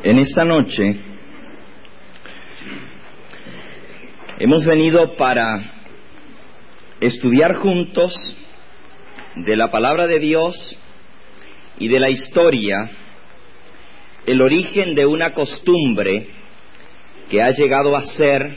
En esta noche hemos venido para estudiar juntos de la palabra de Dios y de la historia el origen de una costumbre que ha llegado a ser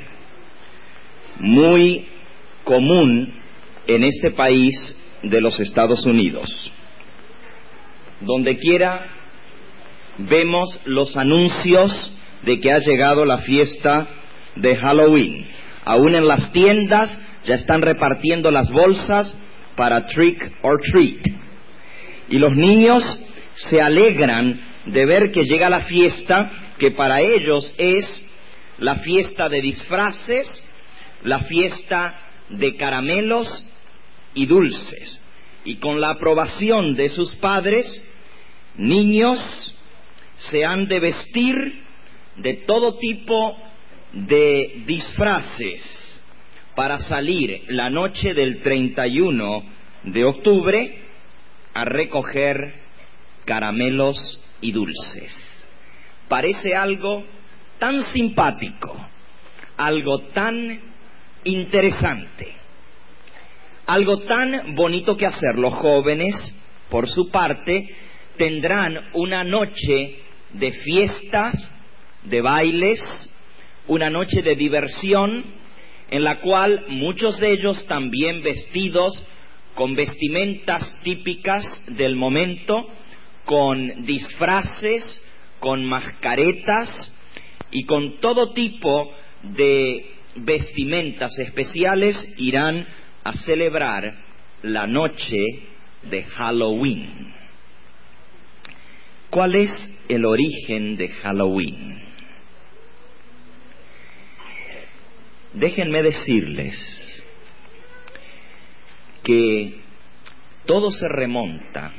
muy común en este país de los Estados Unidos. Donde quiera vemos los anuncios de que ha llegado la fiesta de Halloween. Aún en las tiendas ya están repartiendo las bolsas para trick or treat. Y los niños se alegran de ver que llega la fiesta, que para ellos es la fiesta de disfraces, la fiesta de caramelos y dulces. Y con la aprobación de sus padres, niños se han de vestir de todo tipo de disfraces para salir la noche del 31 de octubre a recoger caramelos y dulces. Parece algo tan simpático, algo tan interesante, algo tan bonito que hacer. Los jóvenes, por su parte, tendrán una noche de fiestas, de bailes, una noche de diversión, en la cual muchos de ellos también vestidos con vestimentas típicas del momento, con disfraces, con mascaretas y con todo tipo de vestimentas especiales, irán a celebrar la noche de Halloween. ¿Cuál es el origen de Halloween? Déjenme decirles que todo se remonta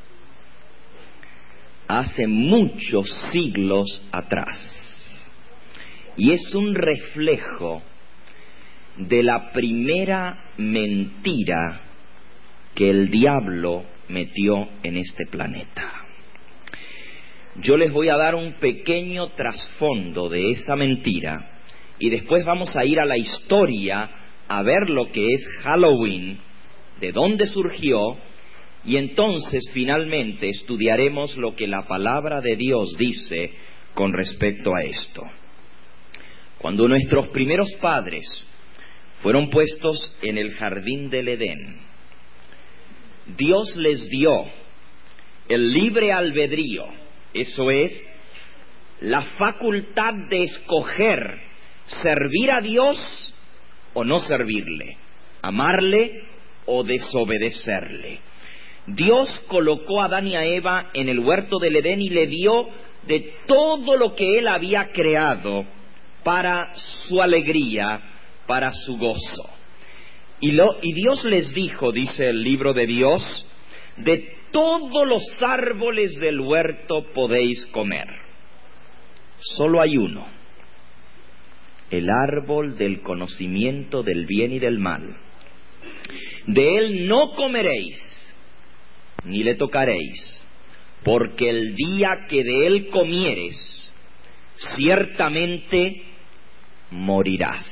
hace muchos siglos atrás y es un reflejo de la primera mentira que el diablo metió en este planeta. Yo les voy a dar un pequeño trasfondo de esa mentira y después vamos a ir a la historia a ver lo que es Halloween, de dónde surgió, y entonces finalmente estudiaremos lo que la palabra de Dios dice con respecto a esto. Cuando nuestros primeros padres fueron puestos en el jardín del Edén, Dios les dio el libre albedrío, eso es, la facultad de escoger servir a Dios o no servirle, amarle o desobedecerle. Dios colocó a Adán y a Eva en el huerto del Edén y le dio de todo lo que Él había creado para su alegría, para su gozo. Y Dios les dijo, dice el libro de Dios, de todos los árboles del huerto podéis comer. Solo hay uno, el árbol del conocimiento del bien y del mal. De él no comeréis, ni le tocaréis, porque el día que de él comieres, ciertamente morirás.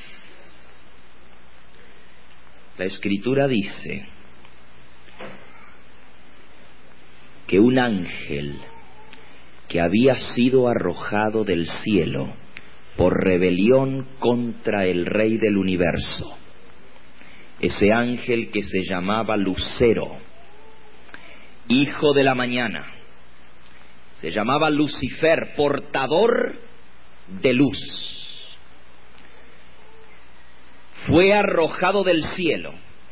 La Escritura dice que un ángel que había sido arrojado del cielo por rebelión contra el Rey del universo, ese ángel que se llamaba Lucero, hijo de la mañana, se llamaba Lucifer, portador de luz, fue arrojado del cielo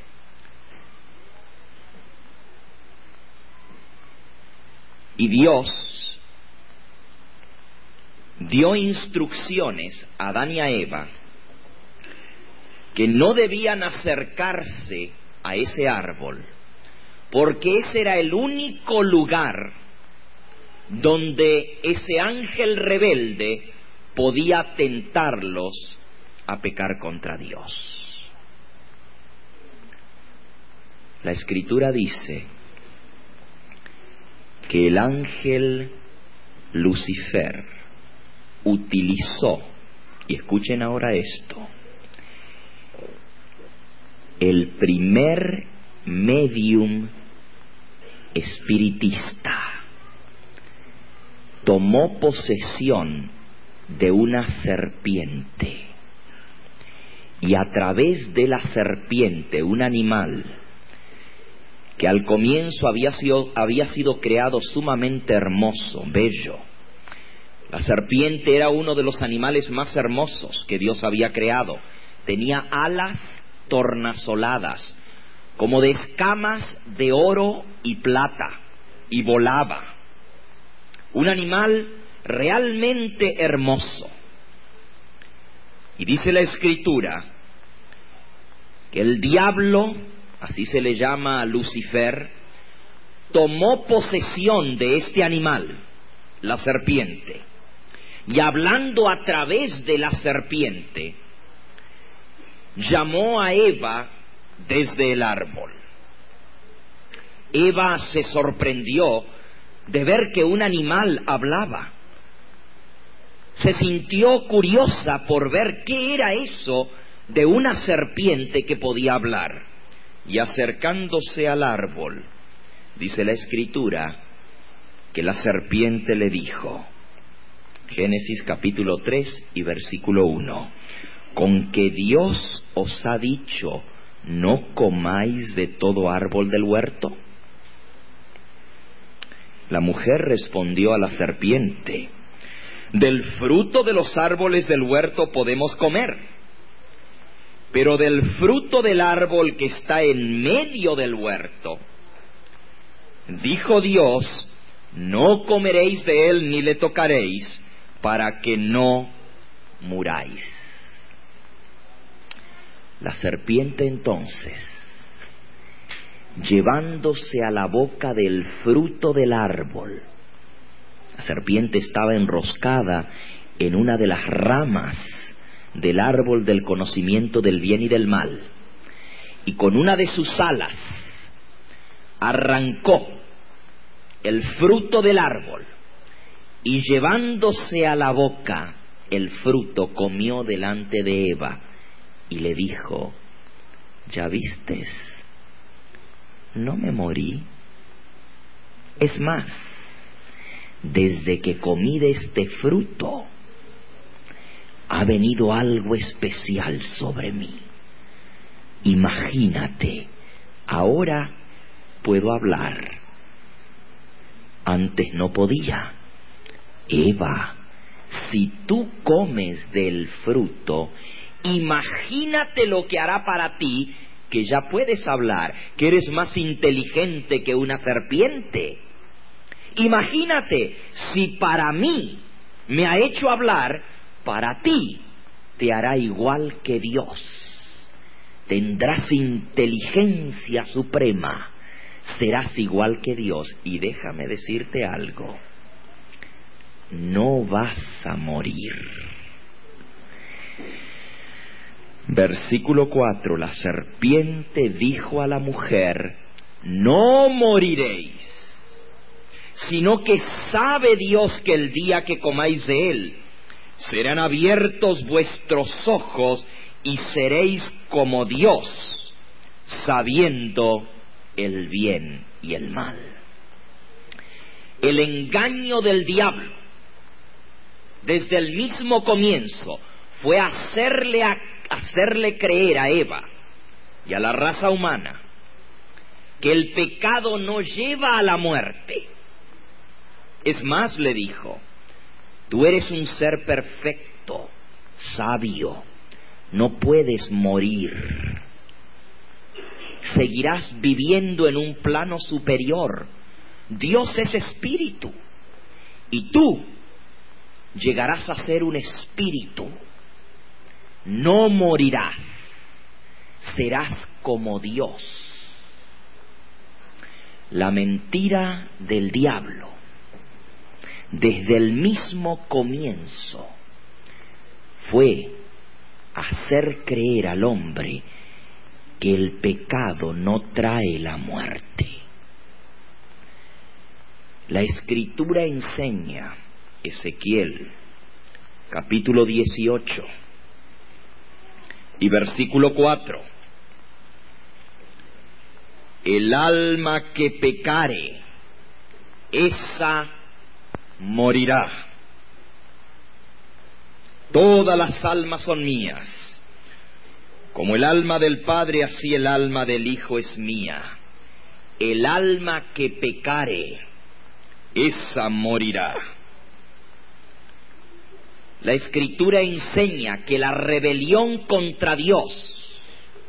y Dios dio instrucciones a Adán y a Eva que no debían acercarse a ese árbol, porque ese era el único lugar donde ese ángel rebelde podía tentarlos a pecar contra Dios. La Escritura dice que el ángel Lucifer utilizó, y escuchen ahora esto, el primer medium espiritista. Tomó posesión de una serpiente y a través de la serpiente, un animal que al comienzo había sido creado sumamente hermoso, bello. La serpiente era uno de los animales más hermosos que Dios había creado. Tenía alas tornasoladas, como de escamas de oro y plata, y volaba. Un animal realmente hermoso. Y dice la Escritura que el diablo, así se le llama a Lucifer, tomó posesión de este animal, la serpiente, y hablando a través de la serpiente, llamó a Eva desde el árbol. Eva se sorprendió de ver que un animal hablaba. Se sintió curiosa por ver qué era eso de una serpiente que podía hablar. Y acercándose al árbol, dice la Escritura, que la serpiente le dijo, Génesis capítulo 3 y versículo 1, con que Dios os ha dicho, no comáis de todo árbol del huerto. La mujer respondió a la serpiente, del fruto de los árboles del huerto podemos comer, pero del fruto del árbol que está en medio del huerto, dijo Dios, no comeréis de él ni le tocaréis, para que no muráis. La serpiente entonces, llevándose a la boca del fruto del árbol, la serpiente estaba enroscada en una de las ramas del árbol del conocimiento del bien y del mal, y con una de sus alas arrancó el fruto del árbol, y llevándose a la boca el fruto, comió delante de Eva, y le dijo, ¿ya vistes? No me morí. Es más, desde que comí de este fruto, ha venido algo especial sobre mí. Imagínate, ahora puedo hablar. Antes no podía. Eva, si tú comes del fruto, imagínate lo que hará para ti, que ya puedes hablar, que eres más inteligente que una serpiente. Imagínate, si para mí me ha hecho hablar, para ti te hará igual que Dios. Tendrás inteligencia suprema, serás igual que Dios. Y déjame decirte algo, no vas a morir. Versículo 4, la serpiente dijo a la mujer, no moriréis, sino que sabe Dios que el día que comáis de él, serán abiertos vuestros ojos y seréis como Dios, sabiendo el bien y el mal. El engaño del diablo, desde el mismo comienzo, fue hacerle creer a Eva y a la raza humana que el pecado no lleva a la muerte. Es más, le dijo, tú eres un ser perfecto, sabio, no puedes morir. Seguirás viviendo en un plano superior. Dios es espíritu y tú llegarás a ser un espíritu. No morirás, serás como Dios. La mentira del diablo, desde el mismo comienzo, fue hacer creer al hombre que el pecado no trae la muerte. La Escritura enseña, Ezequiel capítulo 18 y versículo 4. El alma que pecare, esa morirá. Todas las almas son mías. Como el alma del Padre, así el alma del Hijo es mía. El alma que pecare, esa morirá. La Escritura enseña que la rebelión contra Dios,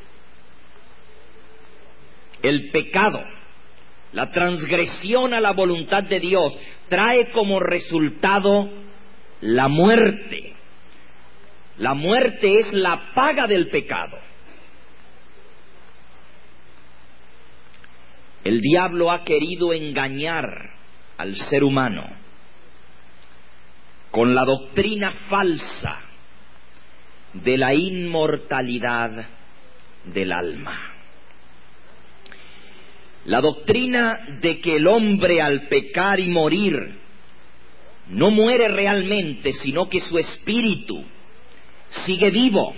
el pecado, la transgresión a la voluntad de Dios, trae como resultado la muerte. La muerte es la paga del pecado. El diablo ha querido engañar al ser humano con la doctrina falsa de la inmortalidad del alma. La doctrina de que el hombre al pecar y morir no muere realmente, sino que su espíritu sigue vivo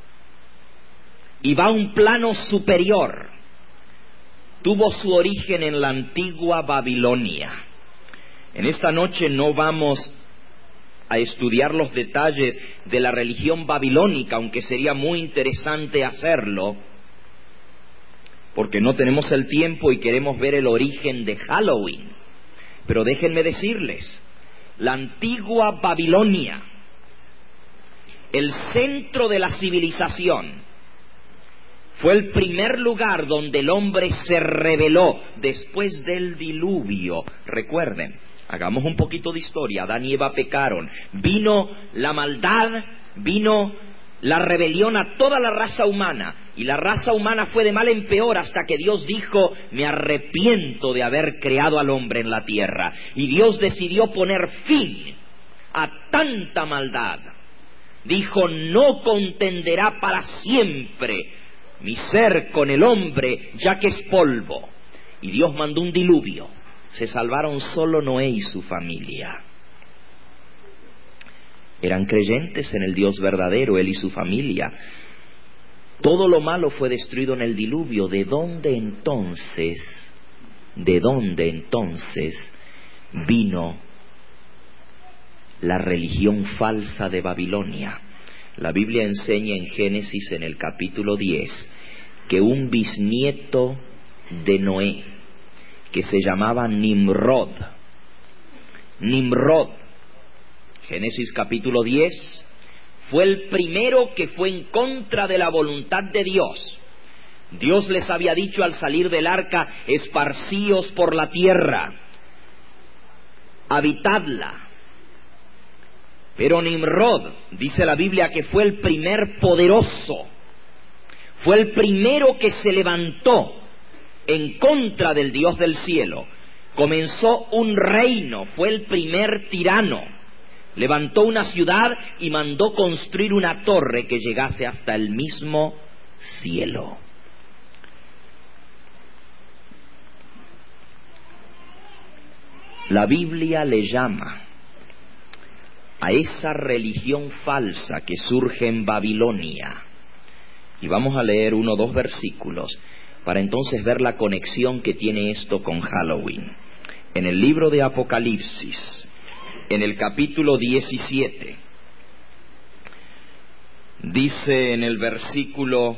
y va a un plano superior, tuvo su origen en la antigua Babilonia. En esta noche no vamos a estudiar los detalles de la religión babilónica, aunque sería muy interesante hacerlo, porque no tenemos el tiempo y queremos ver el origen de Halloween. Pero déjenme decirles, la antigua Babilonia, el centro de la civilización, fue el primer lugar donde el hombre se rebeló después del diluvio. Recuerden, hagamos un poquito de historia. Adán y Eva pecaron, vino la maldad, vino la rebelión a toda la raza humana, y la raza humana fue de mal en peor hasta que Dios dijo: me arrepiento de haber creado al hombre en la tierra. Y Dios decidió poner fin a tanta maldad. Dijo: no contenderá para siempre mi ser con el hombre, ya que es polvo. Y Dios mandó un diluvio. Se salvaron solo Noé y su familia. Eran creyentes en el Dios verdadero, él y su familia. Todo lo malo fue destruido en el diluvio. ¿De dónde entonces vino la religión falsa de Babilonia? La Biblia enseña en Génesis, en el capítulo 10, que un bisnieto de Noé, que se llamaba Nimrod, Génesis capítulo 10, fue el primero que fue en contra de la voluntad de Dios. Dios les había dicho al salir del arca: esparcíos por la tierra, habitadla. Pero Nimrod, dice la Biblia, que fue el primer poderoso, fue el primero que se levantó en contra del Dios del cielo. Comenzó un reino, fue el primer tirano. Levantó una ciudad y mandó construir una torre que llegase hasta el mismo cielo. La Biblia le llama a esa religión falsa que surge en Babilonia. Y vamos a leer 1 o 2 versículos para entonces ver la conexión que tiene esto con Halloween. En el libro de Apocalipsis, en el capítulo 17, dice en el versículo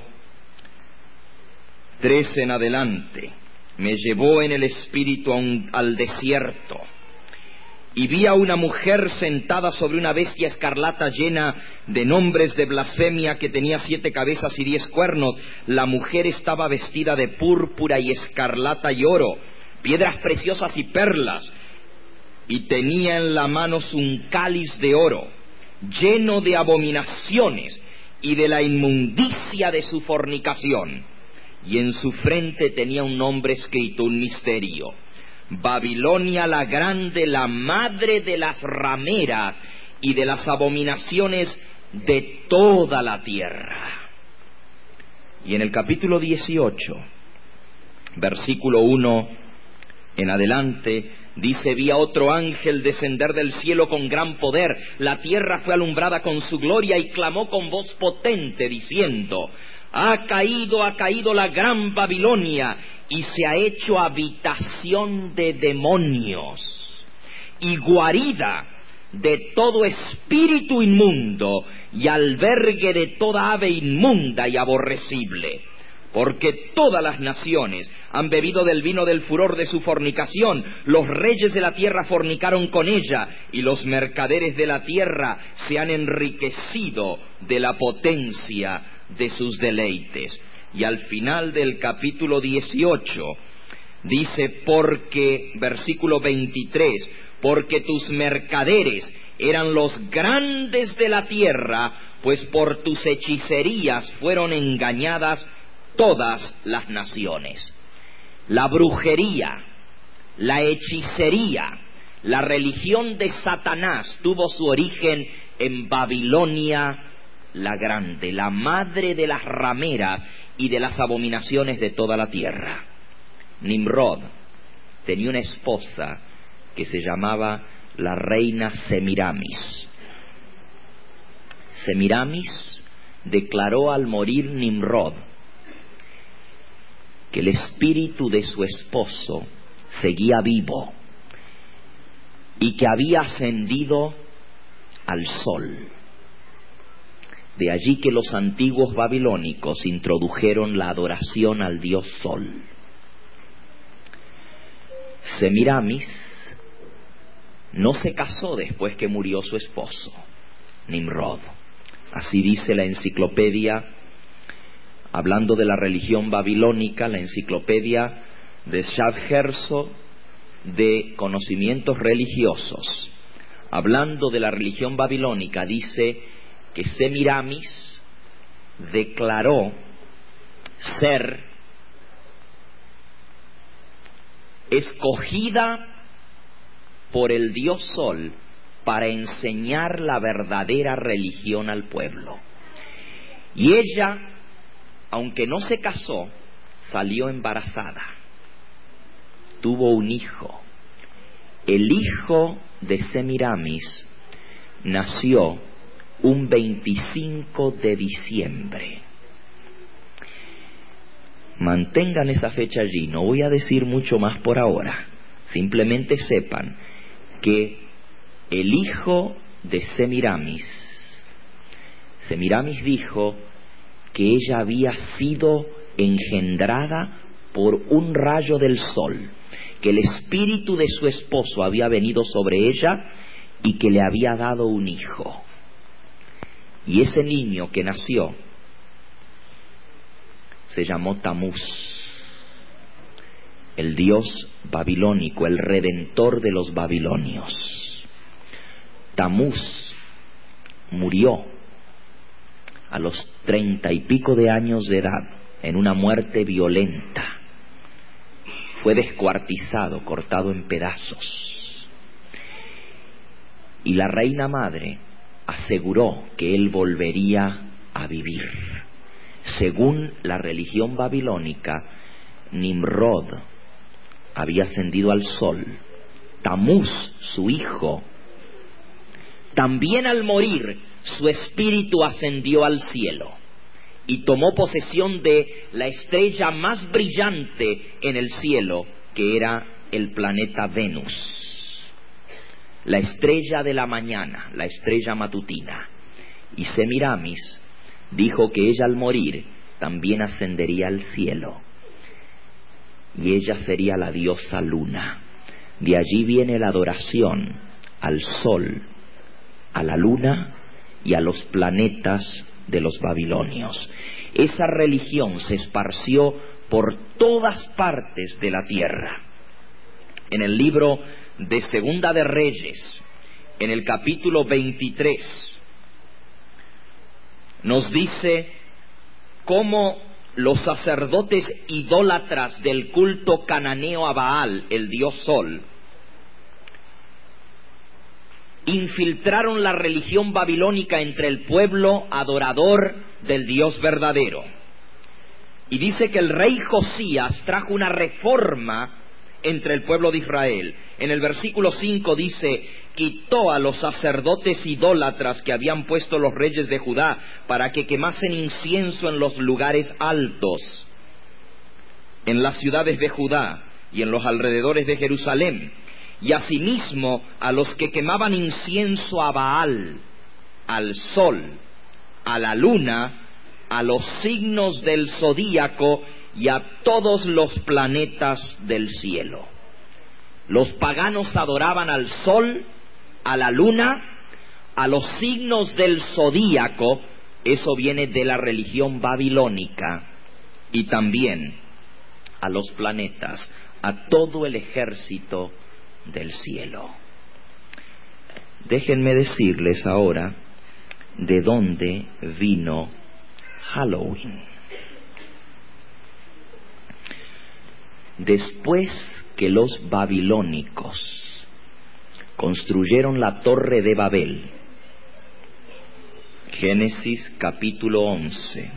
13 en adelante: me llevó en el espíritu al desierto, y vi a una mujer sentada sobre una bestia escarlata llena de nombres de blasfemia, que tenía 7 cabezas y 10 cuernos. La mujer estaba vestida de púrpura y escarlata y oro, piedras preciosas y perlas, y tenía en la mano un cáliz de oro, lleno de abominaciones y de la inmundicia de su fornicación. Y en su frente tenía un nombre escrito, un misterio: Babilonia la grande, la madre de las rameras y de las abominaciones de toda la tierra. Y en el capítulo 18, versículo 1 en adelante, Dice: vi a otro ángel descender del cielo con gran poder. La tierra fue alumbrada con su gloria, y clamó con voz potente diciendo: ha caído la gran Babilonia, y se ha hecho habitación de demonios y guarida de todo espíritu inmundo y albergue de toda ave inmunda y aborrecible. Porque todas las naciones han bebido del vino del furor de su fornicación. Los reyes de la tierra fornicaron con ella, y los mercaderes de la tierra se han enriquecido de la potencia de sus deleites. Y al final del capítulo 18 dice: porque, versículo 23, porque tus mercaderes eran los grandes de la tierra, pues por tus hechicerías fueron engañadas todas las naciones. La brujería, la hechicería, la religión de Satanás tuvo su origen en Babilonia la Grande, la madre de las rameras y de las abominaciones de toda la tierra. Nimrod tenía una esposa que se llamaba la reina Semiramis. Semiramis declaró al morir Nimrod que el espíritu de su esposo seguía vivo y que había ascendido al sol. De allí que los antiguos babilónicos introdujeron la adoración al dios sol. Semiramis no se casó después que murió su esposo, Nimrod. Así dice la enciclopedia, hablando de la religión babilónica, la enciclopedia de Shavgerso de conocimientos religiosos. Hablando de la religión babilónica, dice que Semiramis declaró ser escogida por el dios Sol para enseñar la verdadera religión al pueblo. Y ella, aunque no se casó, salió embarazada. Tuvo un hijo. El hijo de Semiramis nació un 25 de diciembre. Mantengan esa fecha allí, no voy a decir mucho más por ahora. Simplemente sepan que el hijo de Semiramis dijo que ella había sido engendrada por un rayo del sol, que el espíritu de su esposo había venido sobre ella y que le había dado un hijo. Y ese niño que nació se llamó Tamuz, el dios babilónico, el redentor de los babilonios. Tamuz murió a los 30 y pico de años de edad en una muerte violenta. Fue descuartizado, cortado en pedazos. Y la reina madre aseguró que él volvería a vivir. Según la religión babilónica, Nimrod había ascendido al sol. Tamuz, su hijo, también al morir, su espíritu ascendió al cielo y tomó posesión de la estrella más brillante en el cielo, que era el planeta Venus. La estrella de la mañana, la estrella matutina. Y Semiramis dijo que ella al morir también ascendería al cielo. Y ella sería la diosa luna. De allí viene la adoración al sol, a la luna y a los planetas de los babilonios. Esa religión se esparció por todas partes de la tierra. En el libro de Segunda de Reyes, en el capítulo 23, nos dice cómo los sacerdotes idólatras del culto cananeo a Baal, el dios Sol, infiltraron la religión babilónica entre el pueblo adorador del Dios verdadero. Y dice que el rey Josías trajo una reforma entre el pueblo de Israel. En el versículo 5 dice: quitó a los sacerdotes idólatras que habían puesto los reyes de Judá para que quemasen incienso en los lugares altos, en las ciudades de Judá y en los alrededores de Jerusalén, y asimismo a los que quemaban incienso a Baal, al sol, a la luna, a los signos del zodíaco y a todos los planetas del cielo. Los paganos adoraban al sol, a la luna, a los signos del zodíaco. Eso viene de la religión babilónica. Y también a los planetas, a todo el ejército del cielo. Déjenme decirles ahora de dónde vino Halloween. Después que los babilónicos construyeron la torre de Babel, Génesis capítulo 11,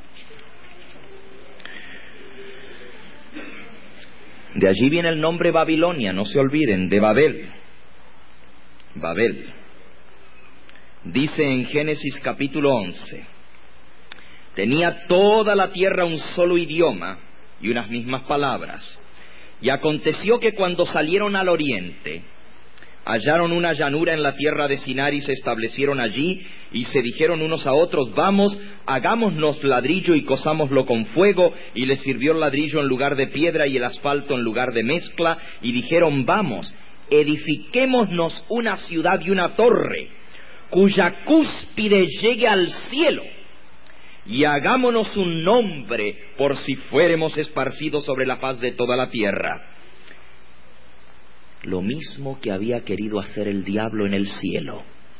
de allí viene el nombre Babilonia, no se olviden, de Babel. Babel. Dice en Génesis capítulo 11: tenía toda la tierra un solo idioma y unas mismas palabras. Y aconteció que cuando salieron al oriente, hallaron una llanura en la tierra de Sinar y se establecieron allí, y se dijeron unos a otros: vamos, hagámonos ladrillo y cosámoslo con fuego. Y les sirvió el ladrillo en lugar de piedra y el asfalto en lugar de mezcla. Y dijeron: vamos, edifiquémonos una ciudad y una torre, cuya cúspide llegue al cielo, y hagámonos un nombre por si fuéremos esparcidos sobre la faz de toda la tierra. Lo mismo que había querido hacer el diablo en el cielo.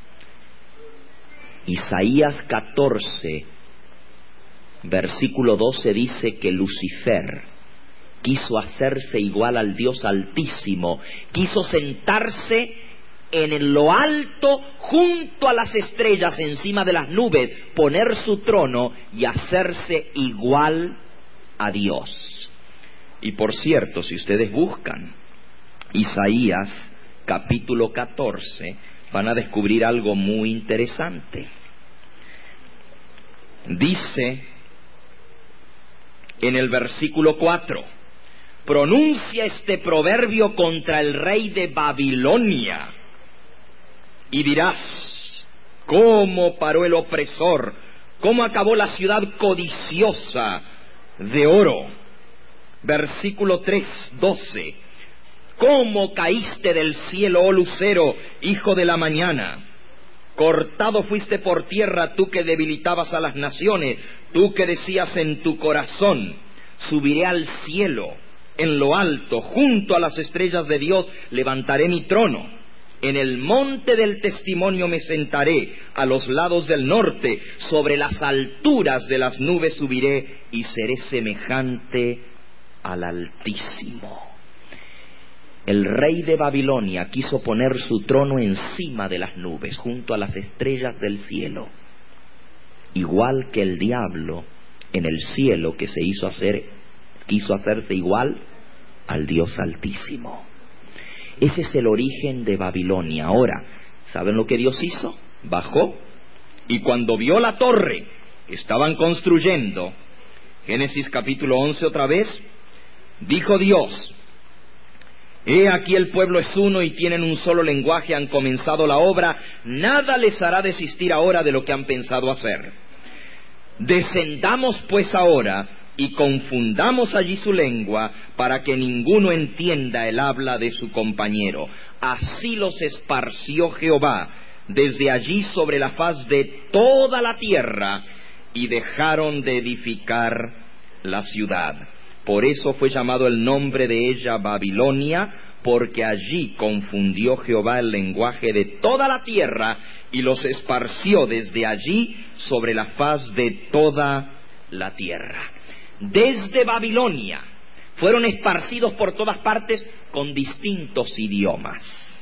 Isaías 14, versículo 12 dice que Lucifer quiso hacerse igual al Dios Altísimo, quiso sentarse en lo alto junto a las estrellas, encima de las nubes, poner su trono y hacerse igual a Dios. Y por cierto, si ustedes buscan Isaías capítulo 14, van a descubrir algo muy interesante. Dice en el versículo 4: pronuncia este proverbio contra el rey de Babilonia, y dirás: ¿cómo paró el opresor? ¿Cómo acabó la ciudad codiciosa de oro? Versículo 3, 12: ¿cómo caíste del cielo, oh lucero, hijo de la mañana? Cortado fuiste por tierra, tú que debilitabas a las naciones, tú que decías en tu corazón: subiré al cielo, en lo alto, junto a las estrellas de Dios, levantaré mi trono. En el monte del testimonio me sentaré, a los lados del norte, sobre las alturas de las nubes subiré, y seré semejante al Altísimo. El rey de Babilonia quiso poner su trono encima de las nubes, junto a las estrellas del cielo, igual que el diablo en el cielo, que quiso hacerse igual al Dios Altísimo. Ese es el origen de Babilonia. Ahora, ¿saben lo que Dios hizo? Bajó, y cuando vio la torre que estaban construyendo, Génesis capítulo 11 otra vez, dijo Dios: he aquí el pueblo es uno y tienen un solo lenguaje, han comenzado la obra, nada les hará desistir ahora de lo que han pensado hacer. Descendamos pues ahora y confundamos allí su lengua, para que ninguno entienda el habla de su compañero. Así los esparció Jehová desde allí sobre la faz de toda la tierra, y dejaron de edificar la ciudad. Por eso fue llamado el nombre de ella Babilonia, porque allí confundió Jehová el lenguaje de toda la tierra, y los esparció desde allí sobre la faz de toda la tierra. Desde Babilonia fueron esparcidos por todas partes con distintos idiomas.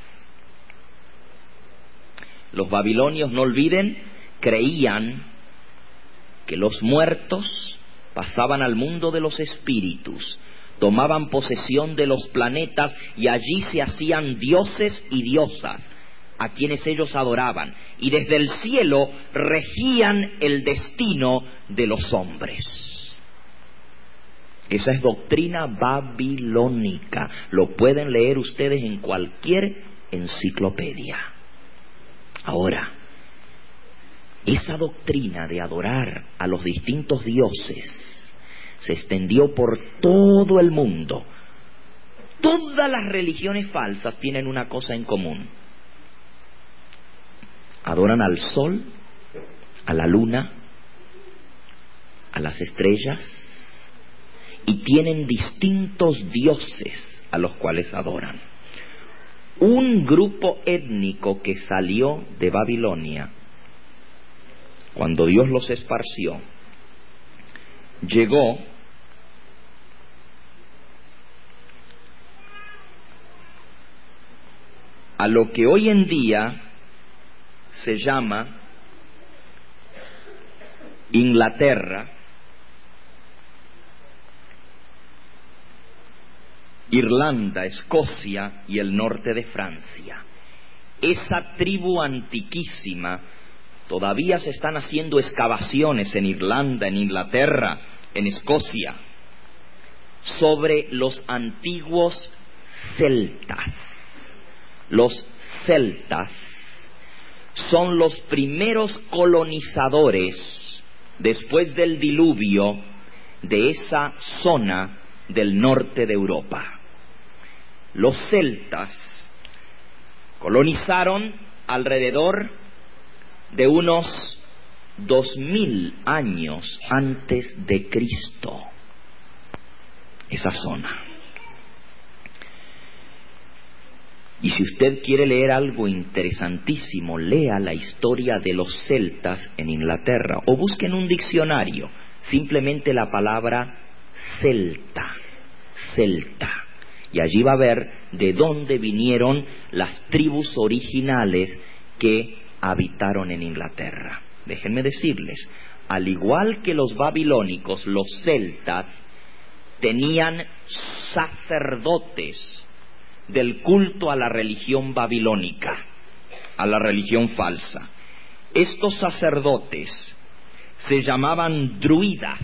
Los babilonios, no olviden, creían que los muertos pasaban al mundo de los espíritus. tomaban posesión de los planetas y allí se hacían dioses y diosas a quienes ellos adoraban, y desde el cielo regían el destino de los hombres. Esa es doctrina babilónica. Lo pueden leer ustedes en cualquier enciclopedia. Ahora, esa doctrina de adorar a los distintos dioses se extendió por todo el mundo. Todas las religiones falsas tienen una cosa en común: adoran al sol, a la luna, a las estrellas, y tienen distintos dioses a los cuales adoran. Un grupo étnico que salió de Babilonia, cuando Dios los esparció, llegó a lo que hoy en día se llama Inglaterra, Irlanda, Escocia y el norte de Francia. Esa tribu antiquísima, todavía se están haciendo excavaciones en Irlanda, en Inglaterra, en Escocia, sobre los antiguos celtas. Los celtas son los primeros colonizadores después del diluvio de esa zona del norte de Europa. Los celtas colonizaron alrededor de unos 2000 años antes de Cristo esa zona. Y si usted quiere leer algo interesantísimo, lea la historia de los celtas en Inglaterra, o busque en un diccionario simplemente la palabra celta, celta, y allí va a ver de dónde vinieron las tribus originales que habitaron en Inglaterra. Déjenme decirles, al igual que los babilónicos, los celtas tenían sacerdotes del culto a la religión babilónica, a la religión falsa. Estos sacerdotes se llamaban druidas,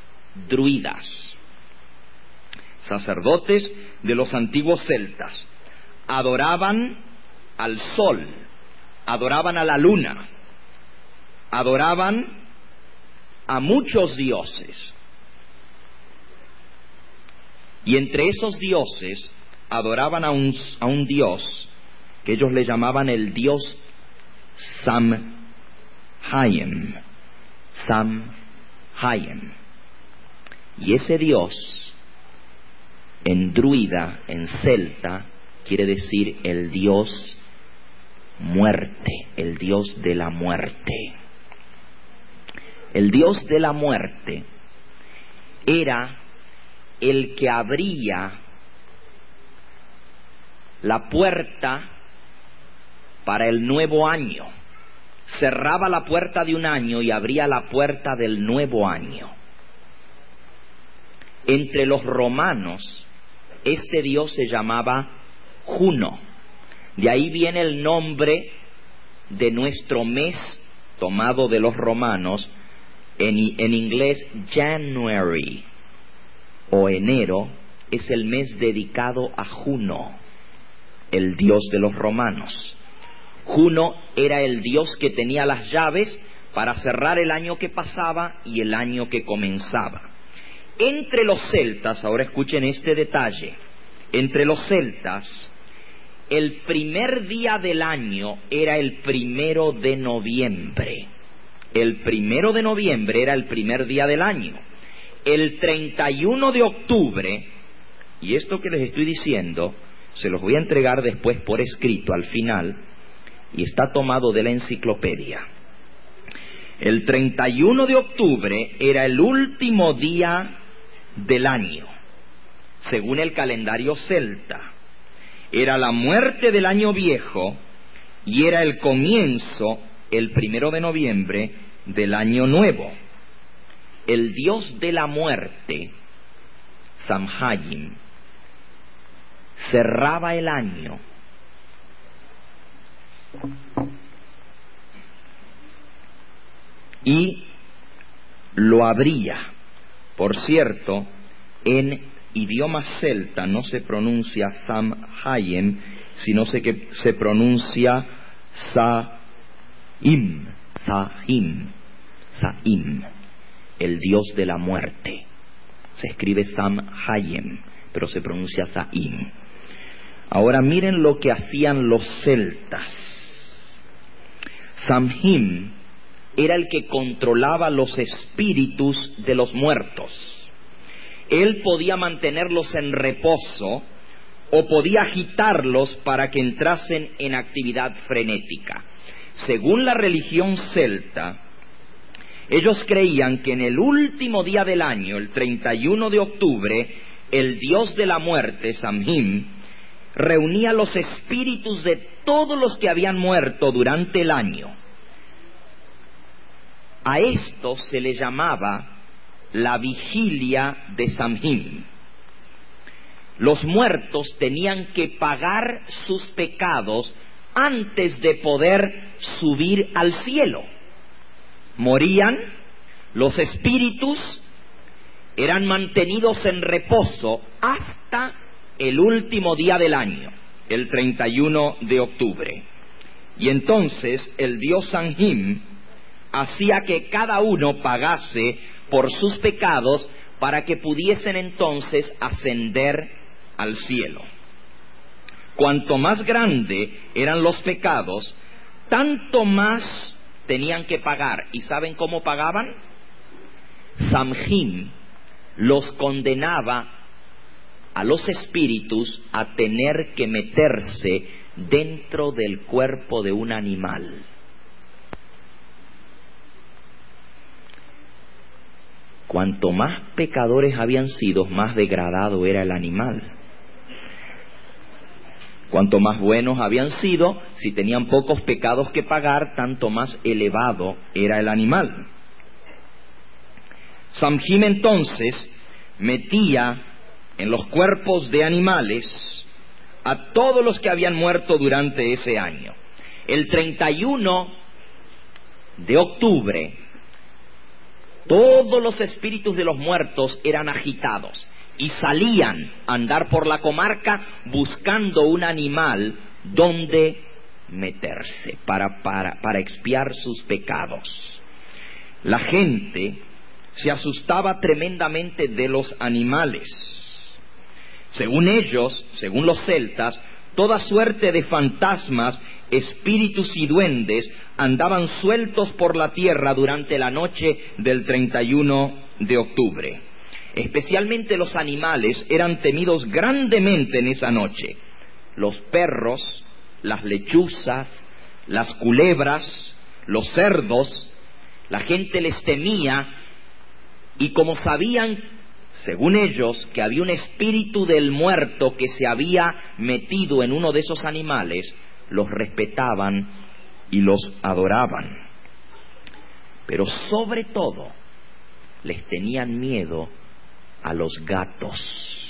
sacerdotes de los antiguos celtas. Adoraban al sol, adoraban a la luna, adoraban a muchos dioses, y entre esos dioses adoraban a un dios que ellos le llamaban el dios Samhain. Y ese dios, en druida, en celta, quiere decir el dios muerte, el dios de la muerte. El dios de la muerte era el que abría la puerta para el nuevo año. Cerraba la puerta de un año y abría la puerta del nuevo año. Entre los romanos, este dios se llamaba Juno. De ahí viene el nombre de nuestro mes, tomado de los romanos, en inglés January o enero, es el mes dedicado a Juno, el dios de los romanos. Juno era el dios que tenía las llaves para cerrar el año que pasaba y el año que comenzaba. Entre los celtas, ahora escuchen este detalle, entre los celtas, el primer día del año era el 1 de noviembre. El 1 de noviembre era el primer día del año. El 31 de octubre, y esto que les estoy diciendo, se los voy a entregar después por escrito al final, y está tomado de la enciclopedia. El 31 de octubre era el último día del año, según el calendario celta. Era la muerte del año viejo y era el comienzo, el 1 de noviembre, del año nuevo. El dios de la muerte Samhain, cerraba el año y lo abría. Por cierto, en idioma celta no se pronuncia Samhain, sino que se pronuncia Saim, el dios de la muerte. Se escribe Samhain, pero se pronuncia Saim. Ahora miren lo que hacían los celtas. Samhain era el que controlaba los espíritus de los muertos. Él podía mantenerlos en reposo o podía agitarlos para que entrasen en actividad frenética. Según la religión celta, ellos creían que en el último día del año, el 31 de octubre, el dios de la muerte, Samhain, reunía los espíritus de todos los que habían muerto durante el año. A esto se le llamaba la vigilia de Samhain. Los muertos tenían que pagar sus pecados antes de poder subir al cielo. Morían, los espíritus eran mantenidos en reposo hasta el último día del año, el 31 de octubre. Y entonces el dios Samhain hacía que cada uno pagase por sus pecados para que pudiesen entonces ascender al cielo. Cuanto más grande eran los pecados, tanto más tenían que pagar. ¿Y saben cómo pagaban? Samhain los condenaba a los espíritus a tener que meterse dentro del cuerpo de un animal. Cuanto más pecadores habían sido, más degradado era el animal. Cuanto más buenos habían sido, si tenían pocos pecados que pagar, tanto más elevado era el animal. Samhain entonces metía en los cuerpos de animales a todos los que habían muerto durante ese año. El 31 de octubre, todos los espíritus de los muertos eran agitados y salían a andar por la comarca buscando un animal donde meterse para expiar sus pecados. La gente se asustaba tremendamente de los animales. Según ellos, según los celtas, toda suerte de fantasmas, espíritus y duendes andaban sueltos por la tierra durante la noche del 31 de octubre. Especialmente los animales eran temidos grandemente en esa noche. Los perros, las lechuzas, las culebras, los cerdos, la gente les temía, y como sabían, según ellos, que había un espíritu del muerto que se había metido en uno de esos animales, los respetaban y los adoraban. Pero sobre todo, les tenían miedo a los gatos.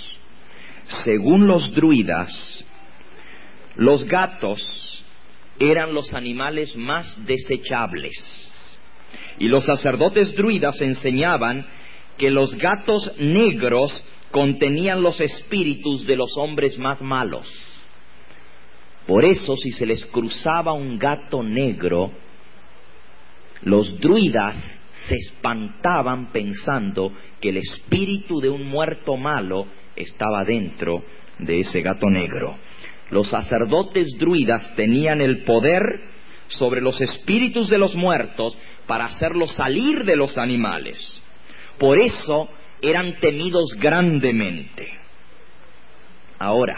Según los druidas, los gatos eran los animales más desechables. Y los sacerdotes druidas enseñaban que los gatos negros contenían los espíritus de los hombres más malos. Por eso, si se les cruzaba un gato negro, los druidas se espantaban pensando que el espíritu de un muerto malo estaba dentro de ese gato negro. Los sacerdotes druidas tenían el poder sobre los espíritus de los muertos para hacerlos salir de los animales. Por eso eran temidos grandemente. Ahora,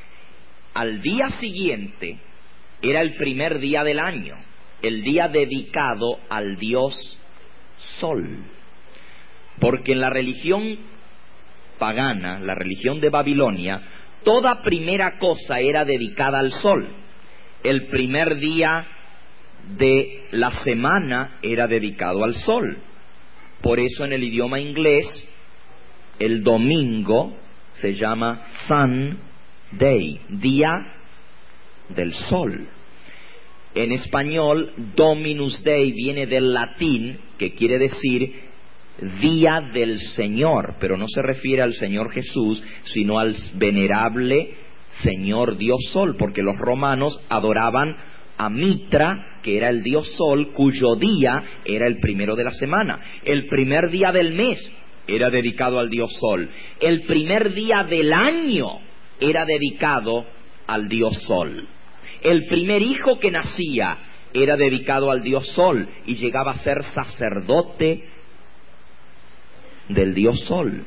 al día siguiente era el primer día del año, el día dedicado al dios Sol. Porque en la religión pagana, la religión de Babilonia, toda primera cosa era dedicada al sol. El primer día de la semana era dedicado al sol. Por eso en el idioma inglés, el domingo se llama Sun Day, día del sol. En español, Dominus Day viene del latín, que quiere decir día del Señor, pero no se refiere al Señor Jesús, sino al venerable Señor Dios Sol, porque los romanos adoraban a Mitra, que era el Dios Sol, cuyo día era el primero de la semana. El primer día del mes era dedicado al Dios Sol. El primer día del año era dedicado al Dios Sol. El primer hijo que nacía era dedicado al Dios Sol y llegaba a ser sacerdote del Dios Sol.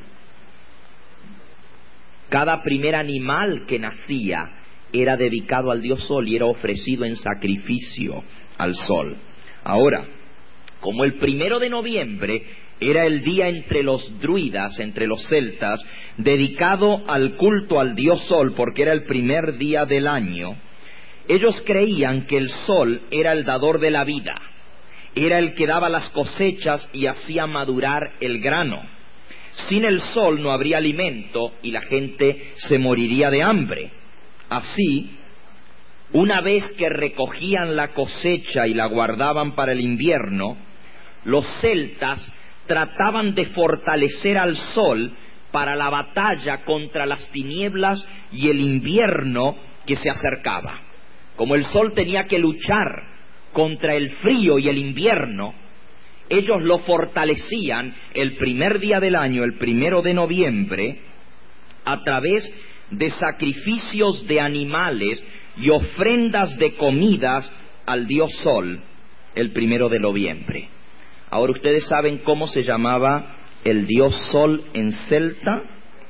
Cada primer animal que nacía era dedicado al Dios Sol y era ofrecido en sacrificio al Sol. Ahora, como el 1 de noviembre era el día entre los druidas, entre los celtas, dedicado al culto al Dios Sol, porque era el primer día del año, ellos creían que el sol era el dador de la vida, era el que daba las cosechas y hacía madurar el grano. Sin el sol no habría alimento y la gente se moriría de hambre. Así, una vez que recogían la cosecha y la guardaban para el invierno, los celtas trataban de fortalecer al sol para la batalla contra las tinieblas y el invierno que se acercaba. Como el sol tenía que luchar contra el frío y el invierno, ellos lo fortalecían el primer día del año, el 1 de noviembre, a través de sacrificios de animales y ofrendas de comidas al Dios Sol, el 1 de noviembre. Ahora, ¿ustedes saben cómo se llamaba el Dios Sol en celta?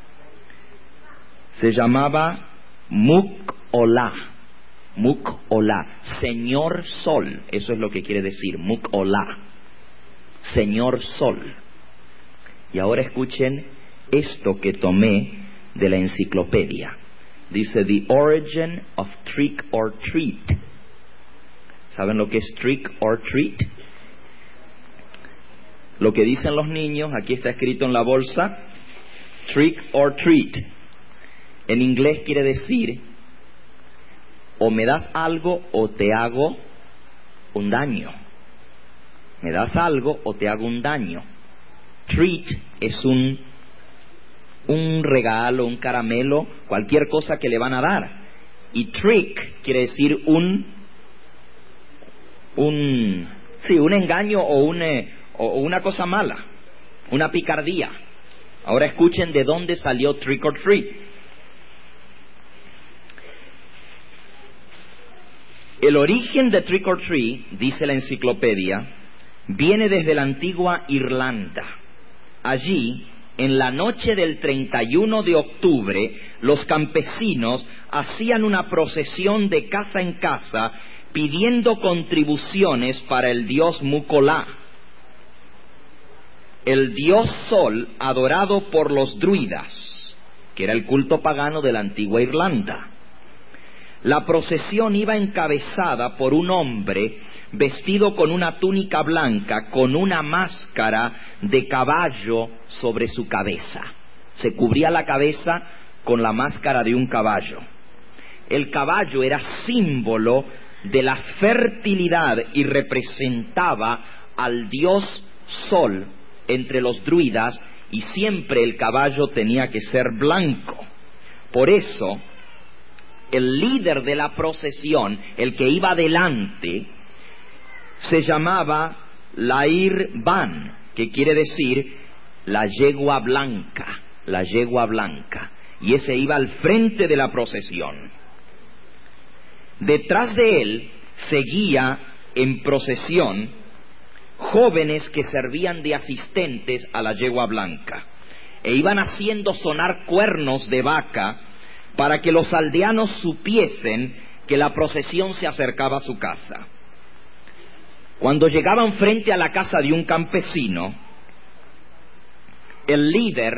Se llamaba Muk-Ola. Muk-Ola, Señor Sol, eso es lo que quiere decir, Muk-Ola, Señor Sol. Y ahora escuchen esto que tomé de la enciclopedia. Dice, The Origin of Trick or Treat. ¿Saben lo que es trick or treat? Lo que dicen los niños, aquí está escrito en la bolsa, trick or treat. En inglés quiere decir, o me das algo o te hago un daño. Me das algo o te hago un daño. Treat es un regalo, un caramelo, cualquier cosa que le van a dar. Y trick quiere decir un engaño o una cosa mala, una picardía. Ahora escuchen de dónde salió trick or treat. El origen de trick or treat, dice la enciclopedia, viene desde la antigua Irlanda. Allí, en la noche del 31 de octubre, los campesinos hacían una procesión de casa en casa pidiendo contribuciones para el dios Muk-Ola, el dios sol adorado por los druidas, que era el culto pagano de la antigua Irlanda. La procesión iba encabezada por un hombre vestido con una túnica blanca, con una máscara de caballo sobre su cabeza. Se cubría la cabeza con la máscara de un caballo. El caballo era símbolo de la fertilidad y representaba al dios Sol entre los druidas, y siempre el caballo tenía que ser blanco. Por eso, el líder de la procesión, el que iba adelante, se llamaba Lair Ban, que quiere decir la yegua blanca, la yegua blanca. Y ese iba al frente de la procesión. Detrás de él seguía en procesión jóvenes que servían de asistentes a la yegua blanca, e iban haciendo sonar cuernos de vaca para que los aldeanos supiesen que la procesión se acercaba a su casa. Cuando llegaban frente a la casa de un campesino, el líder,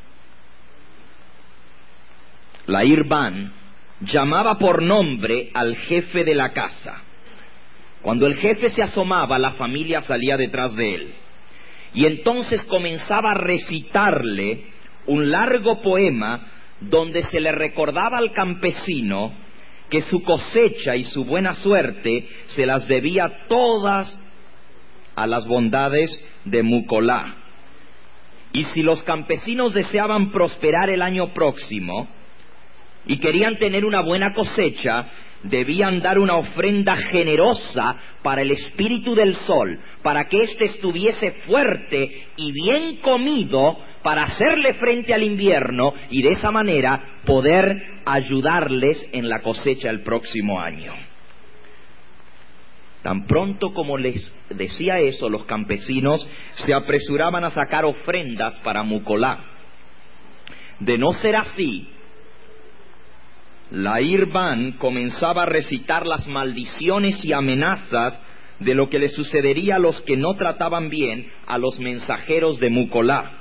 Lair Ban, llamaba por nombre al jefe de la casa. Cuando el jefe se asomaba, la familia salía detrás de él, y entonces comenzaba a recitarle un largo poema donde se le recordaba al campesino que su cosecha y su buena suerte se las debía todas a las bondades de Mucolá. Y si los campesinos deseaban prosperar el año próximo y querían tener una buena cosecha, debían dar una ofrenda generosa para el espíritu del sol, para que éste estuviese fuerte y bien comido para hacerle frente al invierno y de esa manera poder ayudarles en la cosecha el próximo año. Tan pronto como les decía eso, los campesinos se apresuraban a sacar ofrendas para Mucolá. De no ser así, la Irván comenzaba a recitar las maldiciones y amenazas de lo que le sucedería a los que no trataban bien a los mensajeros de Mucolá.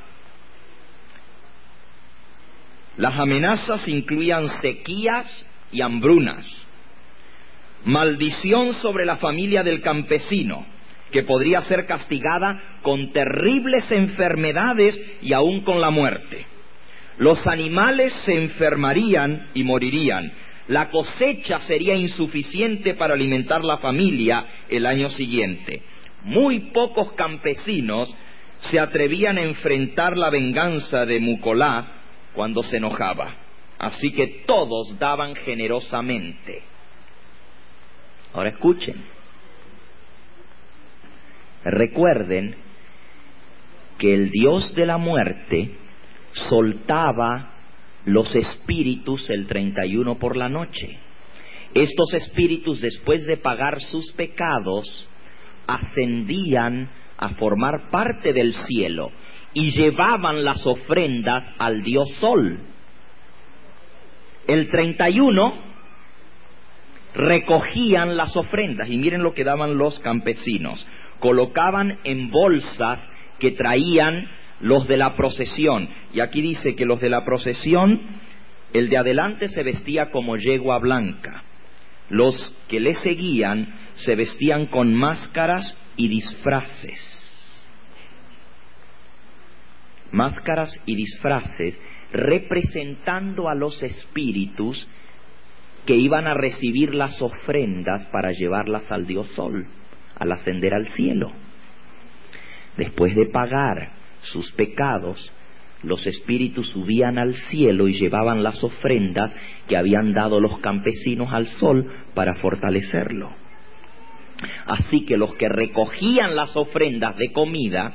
Las amenazas incluían sequías y hambrunas, maldición sobre la familia del campesino, que podría ser castigada con terribles enfermedades y aún con la muerte. Los animales se enfermarían y morirían. La cosecha sería insuficiente para alimentar la familia el año siguiente. Muy pocos campesinos se atrevían a enfrentar la venganza de Mucolá cuando se enojaba. Así que todos daban generosamente. Ahora escuchen. Recuerden que el Dios de la muerte soltaba los espíritus el 31 por la noche. Estos espíritus, después de pagar sus pecados, ascendían a formar parte del cielo y llevaban las ofrendas al Dios Sol. El 31 recogían las ofrendas y miren lo que daban los campesinos. Colocaban en bolsas que traían los de la procesión. Y aquí dice que los de la procesión, el de adelante se vestía como yegua blanca. Los que le seguían se vestían con máscaras y disfraces. Máscaras y disfraces representando a los espíritus que iban a recibir las ofrendas para llevarlas al Dios Sol, al ascender al cielo. Después de pagar sus pecados, los espíritus subían al cielo y llevaban las ofrendas que habían dado los campesinos al sol para fortalecerlo. Así que los que recogían las ofrendas de comida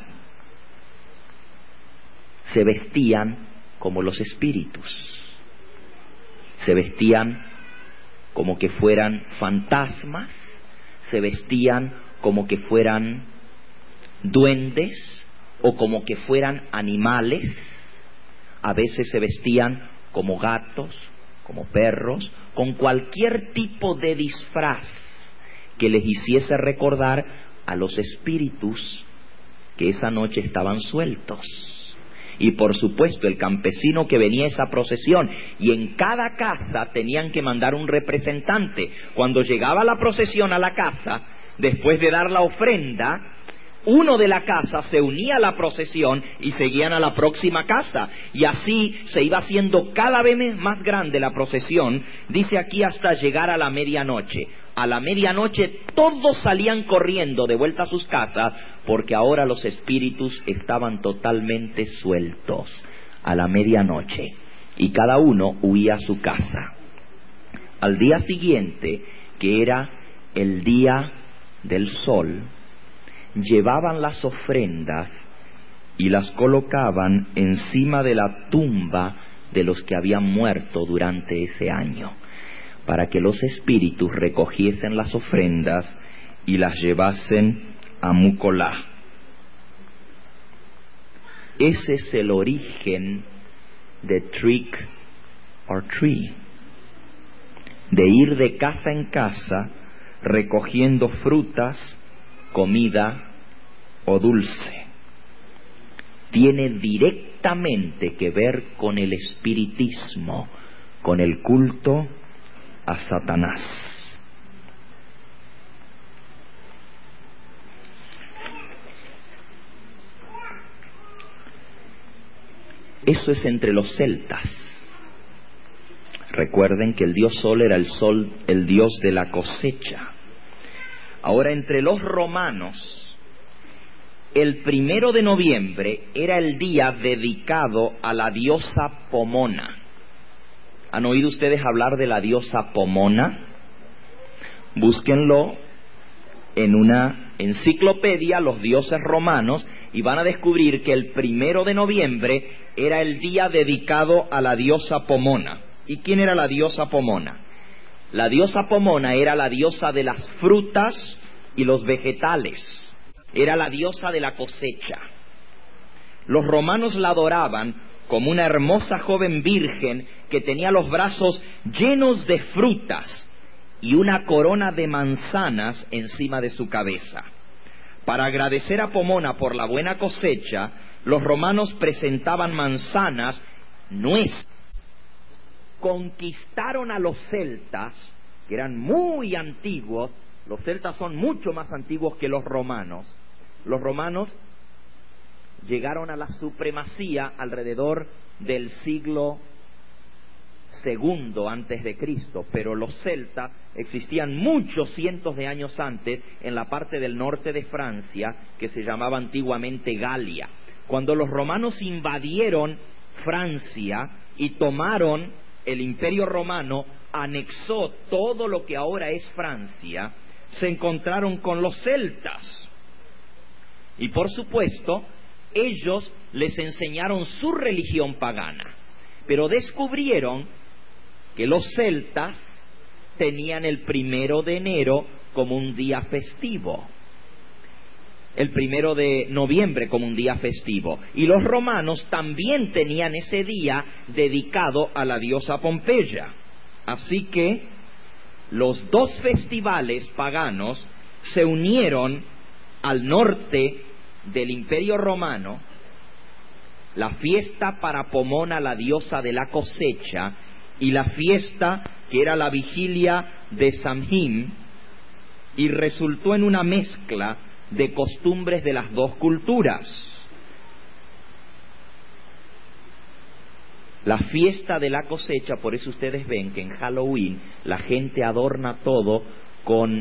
se vestían como los espíritus, se vestían como que fueran fantasmas, se vestían como que fueran duendes o como que fueran animales. A veces se vestían como gatos, como perros, con cualquier tipo de disfraz que les hiciese recordar a los espíritus que esa noche estaban sueltos. Y por supuesto el campesino que venía a esa procesión, y en cada casa tenían que mandar un representante. Cuando llegaba la procesión a la casa, después de dar la ofrenda, uno de la casa se unía a la procesión y seguían a la próxima casa. Y así se iba haciendo cada vez más grande la procesión, dice aquí, hasta llegar a la medianoche. A la medianoche todos salían corriendo de vuelta a sus casas, porque ahora los espíritus estaban totalmente sueltos a la medianoche. Y cada uno huía a su casa. Al día siguiente, que era el día del sol, llevaban las ofrendas y las colocaban encima de la tumba de los que habían muerto durante ese año, para que los espíritus recogiesen las ofrendas y las llevasen a Mucolá. Ese es el origen de trick or treat, de ir de casa en casa recogiendo frutas, comida o dulce. Tiene directamente que ver con el espiritismo, con el culto a Satanás. Eso es entre los celtas. Recuerden que el dios Sol era el dios de la cosecha. Ahora, entre los romanos, el 1 de noviembre era el día dedicado a la diosa Pomona. ¿Han oído ustedes hablar de la diosa Pomona? Búsquenlo en una enciclopedia, los dioses romanos, y van a descubrir que el 1 de noviembre era el día dedicado a la diosa Pomona. ¿Y quién era la diosa Pomona? La diosa Pomona era la diosa de las frutas y los vegetales. Era la diosa de la cosecha. Los romanos la adoraban como una hermosa joven virgen que tenía los brazos llenos de frutas y una corona de manzanas encima de su cabeza. Para agradecer a Pomona por la buena cosecha, los romanos presentaban manzanas, nueces. Conquistaron a los celtas, que eran muy antiguos. Los celtas son mucho más antiguos que los romanos. Los romanos llegaron a la supremacía alrededor del siglo II antes de Cristo, pero los celtas existían muchos cientos de años antes en la parte del norte de Francia, que se llamaba antiguamente Galia. Cuando los romanos invadieron Francia y tomaron el Imperio Romano, anexó todo lo que ahora es Francia, se encontraron con los celtas. Y por supuesto, ellos les enseñaron su religión pagana, pero descubrieron que los celtas tenían el 1 de enero como un día festivo, el 1 de noviembre como un día festivo, y los romanos también tenían ese día dedicado a la diosa Pompeya. Así que los dos festivales paganos se unieron al norte del Imperio Romano, la fiesta para Pomona, la diosa de la cosecha, y la fiesta que era la vigilia de Samhain, y resultó en una mezcla de costumbres de las dos culturas. La fiesta de la cosecha, por eso ustedes ven que en Halloween la gente adorna todo con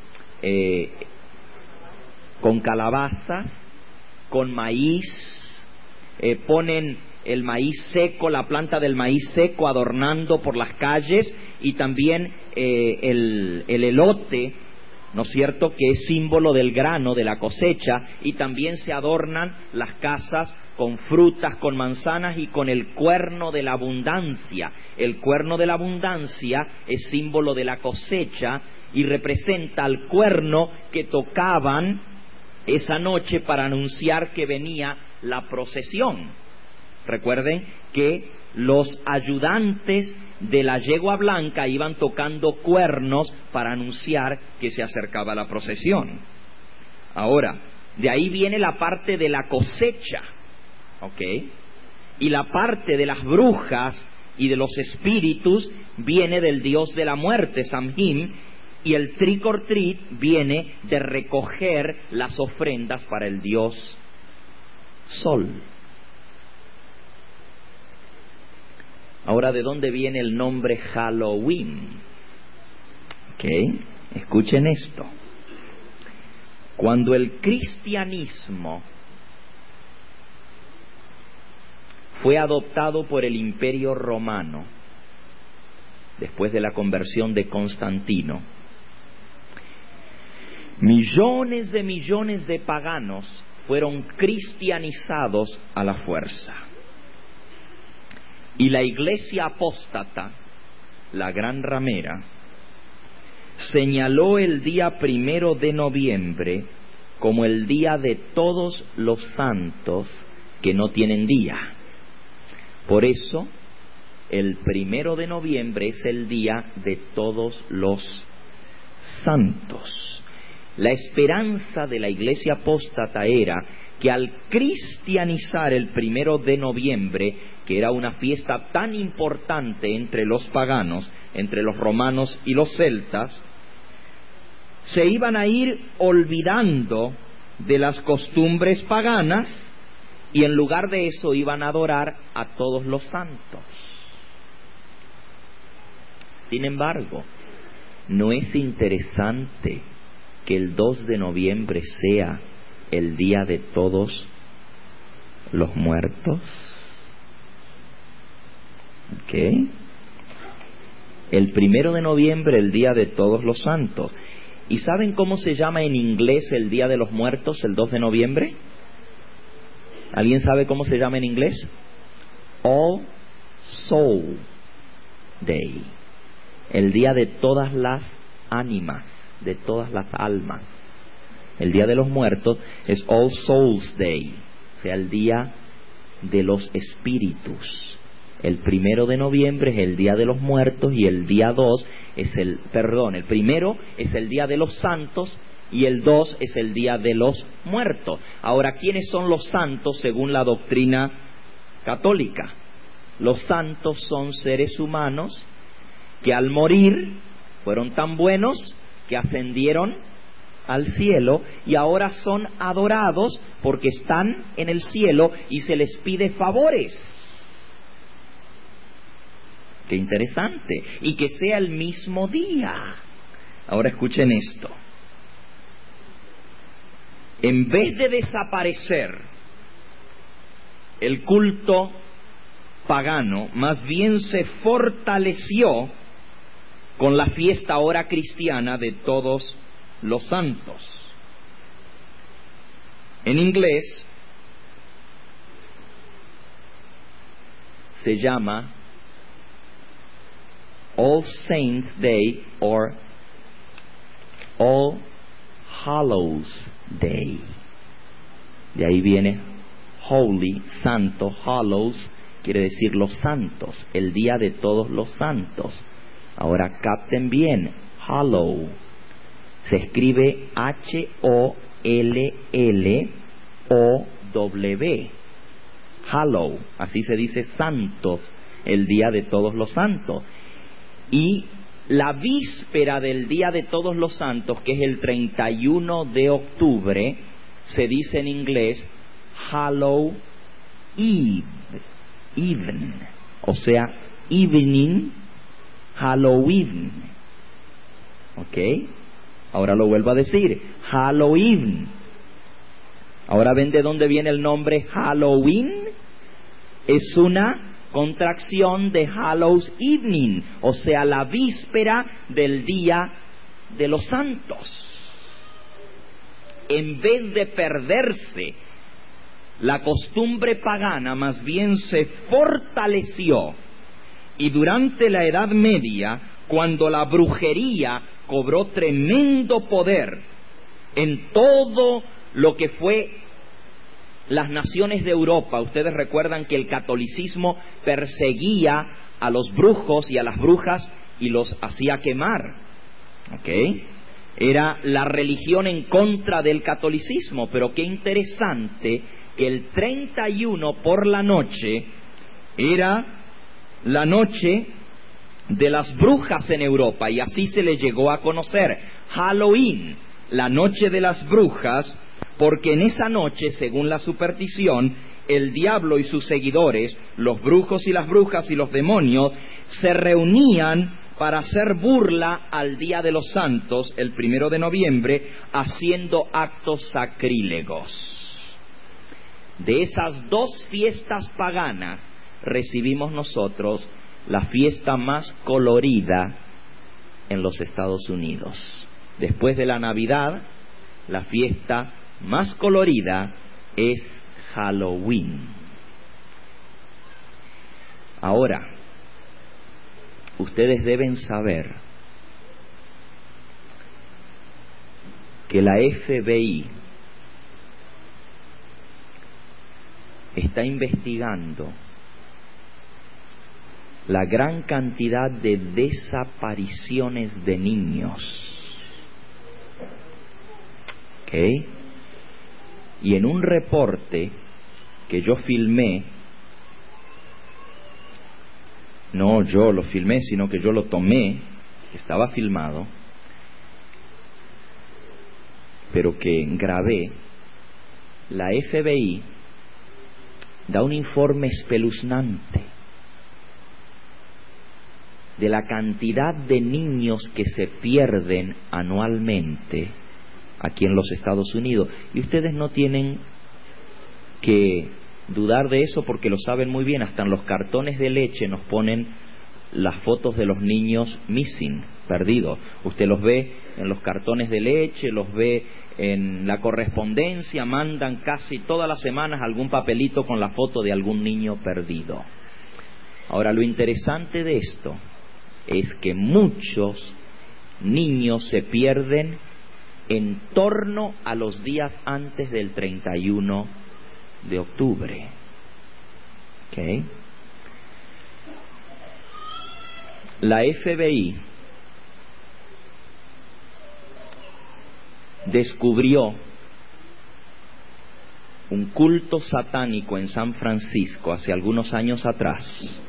calabazas, con maíz, ponen el maíz seco, la planta del maíz seco adornando por las calles, y también el elote, ¿no es cierto?, que es símbolo del grano, de la cosecha, y también se adornan las casas con frutas, con manzanas y con el cuerno de la abundancia. El cuerno de la abundancia es símbolo de la cosecha y representa al cuerno que tocaban esa noche para anunciar que venía la procesión. Recuerden que los ayudantes de la yegua blanca iban tocando cuernos para anunciar que se acercaba la procesión. Ahora, de ahí viene la parte de la cosecha, ¿ok? Y la parte de las brujas y de los espíritus viene del dios de la muerte, Samhain, y el trick or treat viene de recoger las ofrendas para el dios Sol. Ahora, ¿de dónde viene el nombre Halloween? ¿Ok? Escuchen esto. Cuando el cristianismo fue adoptado por el Imperio Romano, después de la conversión de Constantino, millones de paganos fueron cristianizados a la fuerza. Y la iglesia apóstata, la gran ramera, señaló el día 1 de noviembre como el día de todos los santos que no tienen día. Por eso, el 1 de noviembre es el día de todos los santos. La esperanza de la iglesia apóstata era que al cristianizar el 1 de noviembre, que era una fiesta tan importante entre los paganos, entre los romanos y los celtas, se iban a ir olvidando de las costumbres paganas y en lugar de eso iban a adorar a todos los santos. Sin embargo, ¿no es interesante que el 2 de noviembre sea el Día de Todos los Muertos? ¿Ok? El 1 de noviembre, el Día de Todos los Santos. ¿Y saben cómo se llama en inglés el Día de los Muertos, el 2 de noviembre? ¿Alguien sabe cómo se llama en inglés? All Soul Day. El día de todas las ánimas, de todas las almas. El Día de los Muertos es All Souls Day, o sea, el Día de los Espíritus. El 1 de noviembre es el Día de los Muertos y el día 2 es el 1 es el Día de los Santos y el 2 es el Día de los Muertos. Ahora, ¿quiénes son los santos según la doctrina católica? Los santos son seres humanos que al morir fueron tan buenos que ascendieron al cielo y ahora son adorados porque están en el cielo y se les pide favores. ¡Qué interesante! Y que sea el mismo día. Ahora escuchen esto. En vez de desaparecer el culto pagano, más bien se fortaleció con la fiesta ahora cristiana de todos los santos. En inglés se llama All Saints Day or All Hallows Day. De ahí viene Holy, Santo, Hallows, quiere decir los santos, el Día de Todos los Santos. Ahora capten bien, Hallow se escribe H-O-L-L-O-W. Hallow, así se dice santo, el Día de Todos los Santos. Y la víspera del Día de Todos los Santos, que es el 31 de octubre, se dice en inglés Hallow Eve, even, o sea, evening, Halloween. ¿Ok? Ahora lo vuelvo a decir, Halloween. Ahora ven de dónde viene el nombre Halloween. Es una contracción de Hallows Evening, o sea, la víspera del Día de los Santos. En vez de perderse la costumbre pagana, más bien se fortaleció. Y durante la Edad Media, cuando la brujería cobró tremendo poder en todo lo que fue las naciones de Europa, ustedes recuerdan que el catolicismo perseguía a los brujos y a las brujas y los hacía quemar, ¿ok? Era la religión en contra del catolicismo, pero qué interesante que el 31 por la noche era la noche de las brujas en Europa, y así se le llegó a conocer Halloween, la noche de las brujas, porque en esa noche, según la superstición, el diablo y sus seguidores, los brujos y las brujas y los demonios, se reunían para hacer burla al Día de los Santos, el 1 de noviembre, haciendo actos sacrílegos. De esas dos fiestas paganas recibimos nosotros la fiesta más colorida en los Estados Unidos. Después de la Navidad, la fiesta más colorida es Halloween. Ahora, ustedes deben saber que la FBI está investigando la gran cantidad de desapariciones de niños. ¿Ok? Y en un reporte que yo filmé, no yo lo filmé, sino que yo lo tomé, que estaba filmado, pero que grabé, la FBI da un informe espeluznante. de la cantidad de niños que se pierden anualmente aquí en los Estados Unidos. Y ustedes no tienen que dudar de eso porque lo saben muy bien. Hasta en los cartones de leche nos ponen las fotos de los niños missing, perdidos. Usted los ve en los cartones de leche, los ve en la correspondencia, mandan casi todas las semanas algún papelito con la foto de algún niño perdido. Ahora, lo interesante de esto es que muchos niños se pierden en torno a los días antes del 31 de octubre. ¿Okay? La FBI descubrió un culto satánico en San Francisco hace algunos años atrás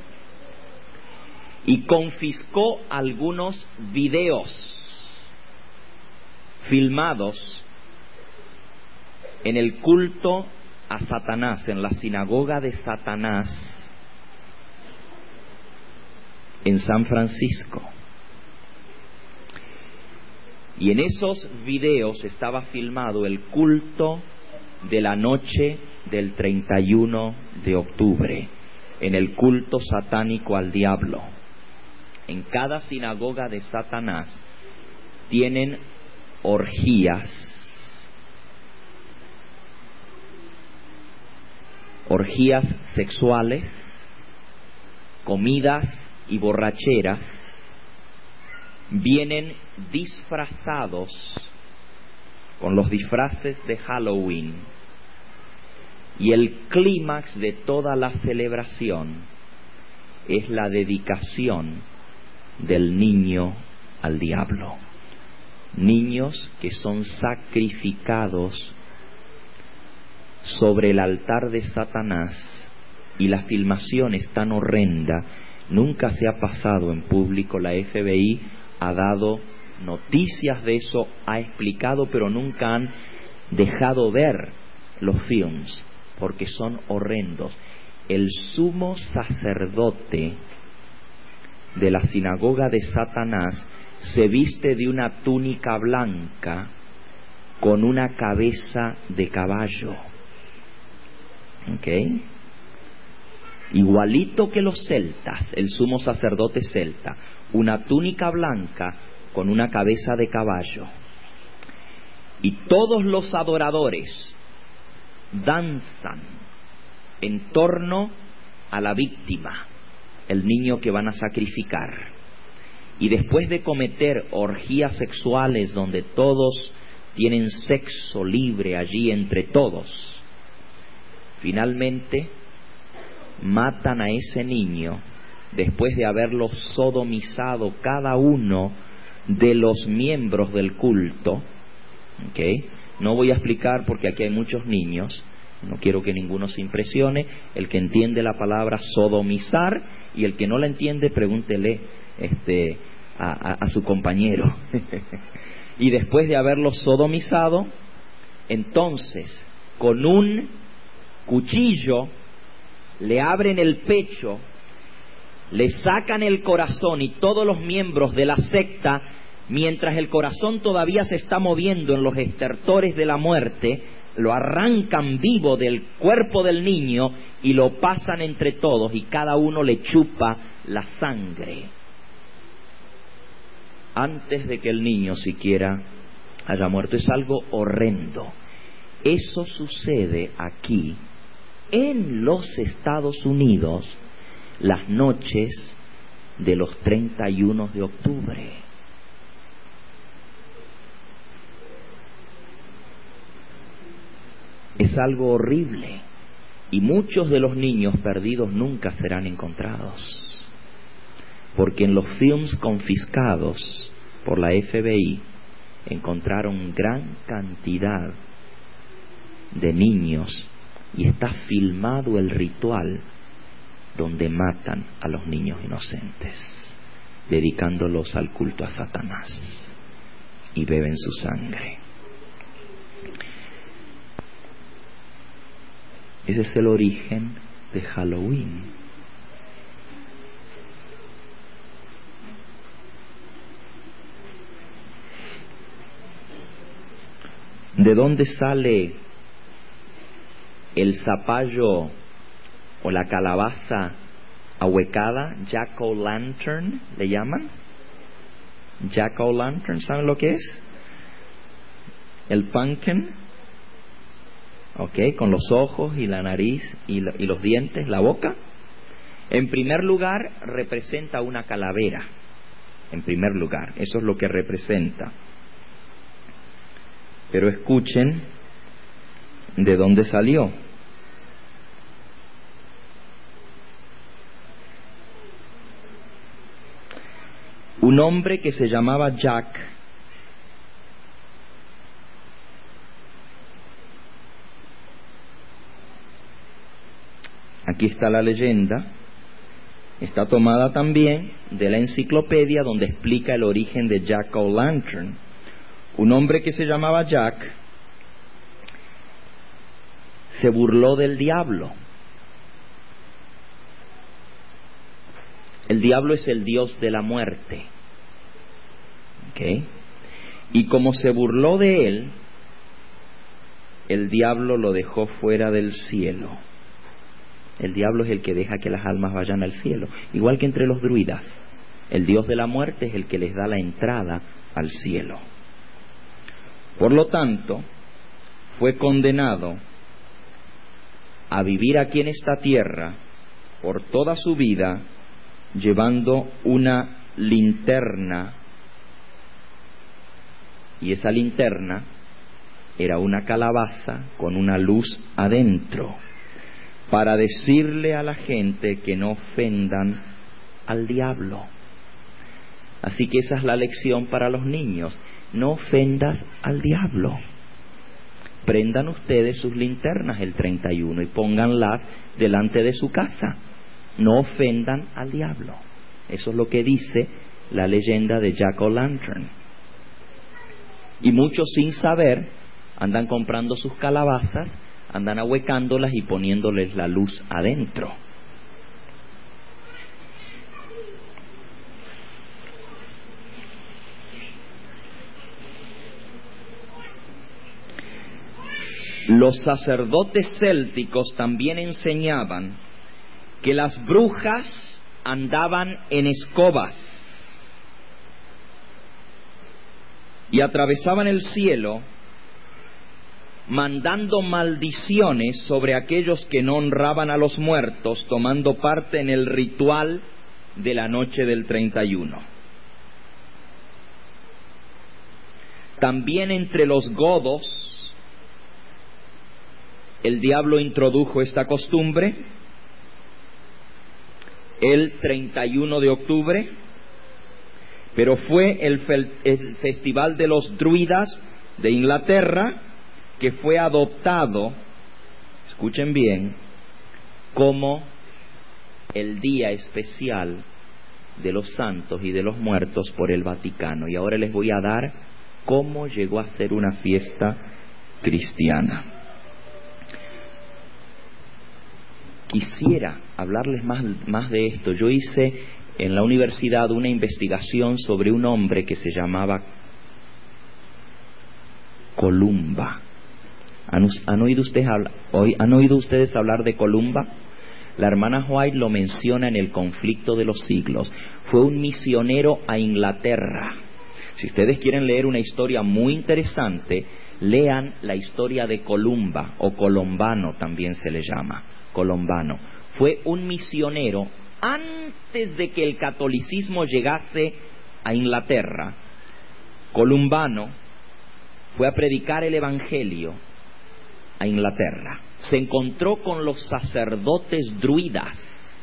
y confiscó algunos videos filmados en el culto a Satanás, en la sinagoga de Satanás en San Francisco. Y en esos videos estaba filmado el culto de la noche del 31 de octubre, en el culto satánico al diablo. En cada sinagoga de Satanás tienen orgías sexuales, comidas y borracheras. Vienen disfrazados con los disfraces de Halloween y el clímax de toda la celebración es la dedicación del niño al diablo. Niños que son sacrificados sobre el altar de Satanás, y la filmación es tan horrenda, nunca se ha pasado en público. La FBI ha dado noticias de eso, ha explicado, pero nunca han dejado ver los films porque son horrendos. El sumo sacerdote de la sinagoga de Satanás se viste de una túnica blanca con una cabeza de caballo. ¿Ok? Igualito que los celtas, el sumo sacerdote celta, una túnica blanca con una cabeza de caballo. Y todos los adoradores danzan en torno a la víctima, el niño que van a sacrificar. Y después de cometer orgías sexuales donde todos tienen sexo libre allí entre todos, finalmente matan a ese niño después de haberlo sodomizado cada uno de los miembros del culto. ¿Okay? No voy a explicar porque aquí hay muchos niños, no quiero que ninguno se impresione. El que entiende la palabra sodomizar y el que no la entiende, pregúntele a su compañero. Y después de haberlo sodomizado, entonces con un cuchillo le abren el pecho, le sacan el corazón y todos los miembros de la secta, mientras el corazón todavía se está moviendo en los estertores de la muerte, lo arrancan vivo del cuerpo del niño y lo pasan entre todos, y cada uno le chupa la sangre antes de que el niño siquiera haya muerto. Es algo horrendo. Eso sucede aquí en los Estados Unidos las noches de los 31 de octubre. Es algo horrible, y muchos de los niños perdidos nunca serán encontrados, porque en los films confiscados por la FBI encontraron gran cantidad de niños, y está filmado el ritual donde matan a los niños inocentes, dedicándolos al culto a Satanás, y beben su sangre. Ese es el origen de Halloween. de dónde sale el zapallo o la calabaza ahuecada? Jack-o'-lantern, ¿le llaman? Jack-o'-lantern, ¿saben lo que es? El pumpkin, con los ojos y la nariz y los dientes, la boca. En primer lugar, representa una calavera. En primer lugar, eso es lo que representa. Pero escuchen de dónde salió. Un hombre que se llamaba Jack aquí está la leyenda, está tomada también de la enciclopedia donde explica el origen de Jack-o'-lantern. Un hombre que se llamaba Jack se burló del diablo. El diablo es el dios de la muerte. Y como se burló de él, el diablo lo dejó fuera del cielo. El diablo es el que deja que las almas vayan al cielo, igual que entre los druidas. El dios de la muerte es el que les da la entrada al cielo. Por lo tanto, fue condenado a vivir aquí en esta tierra por toda su vida, llevando una linterna, y esa linterna era una calabaza con una luz adentro, para decirle a la gente que no ofendan al diablo. Así que esa es la lección para los niños: no ofendas al diablo. Prendan ustedes sus linternas el 31 y pónganlas delante de su casa. No ofendan al diablo. Eso es lo que dice la leyenda de Jack-o'-lantern. Y muchos, sin saber, andan comprando sus calabazas, andan ahuecándolas y poniéndoles la luz adentro. Los sacerdotes célticos también enseñaban que las brujas andaban en escobas y atravesaban el cielo mandando maldiciones sobre aquellos que no honraban a los muertos, tomando parte en el ritual de la noche del 31. También entre los godos el diablo introdujo esta costumbre el 31 de octubre, pero fue el festival de los druidas de Inglaterra que fue adoptado, escuchen bien, como el día especial de los santos y de los muertos por el Vaticano. Y ahora les voy a dar cómo llegó a ser una fiesta cristiana. Quisiera hablarles más de esto. Yo hice en la universidad una investigación sobre un hombre que se llamaba Columba. ¿Han oído ustedes hablar de Columba? La hermana White lo menciona en El conflicto de los siglos. Fue un misionero a Inglaterra. Si ustedes quieren leer una historia muy interesante, lean la historia de Columba, o Colombano también se le llama. Colombano fue un misionero antes de que el catolicismo llegase a Inglaterra. Columbano fue a predicar el evangelio a Inglaterra. Se encontró con los sacerdotes druidas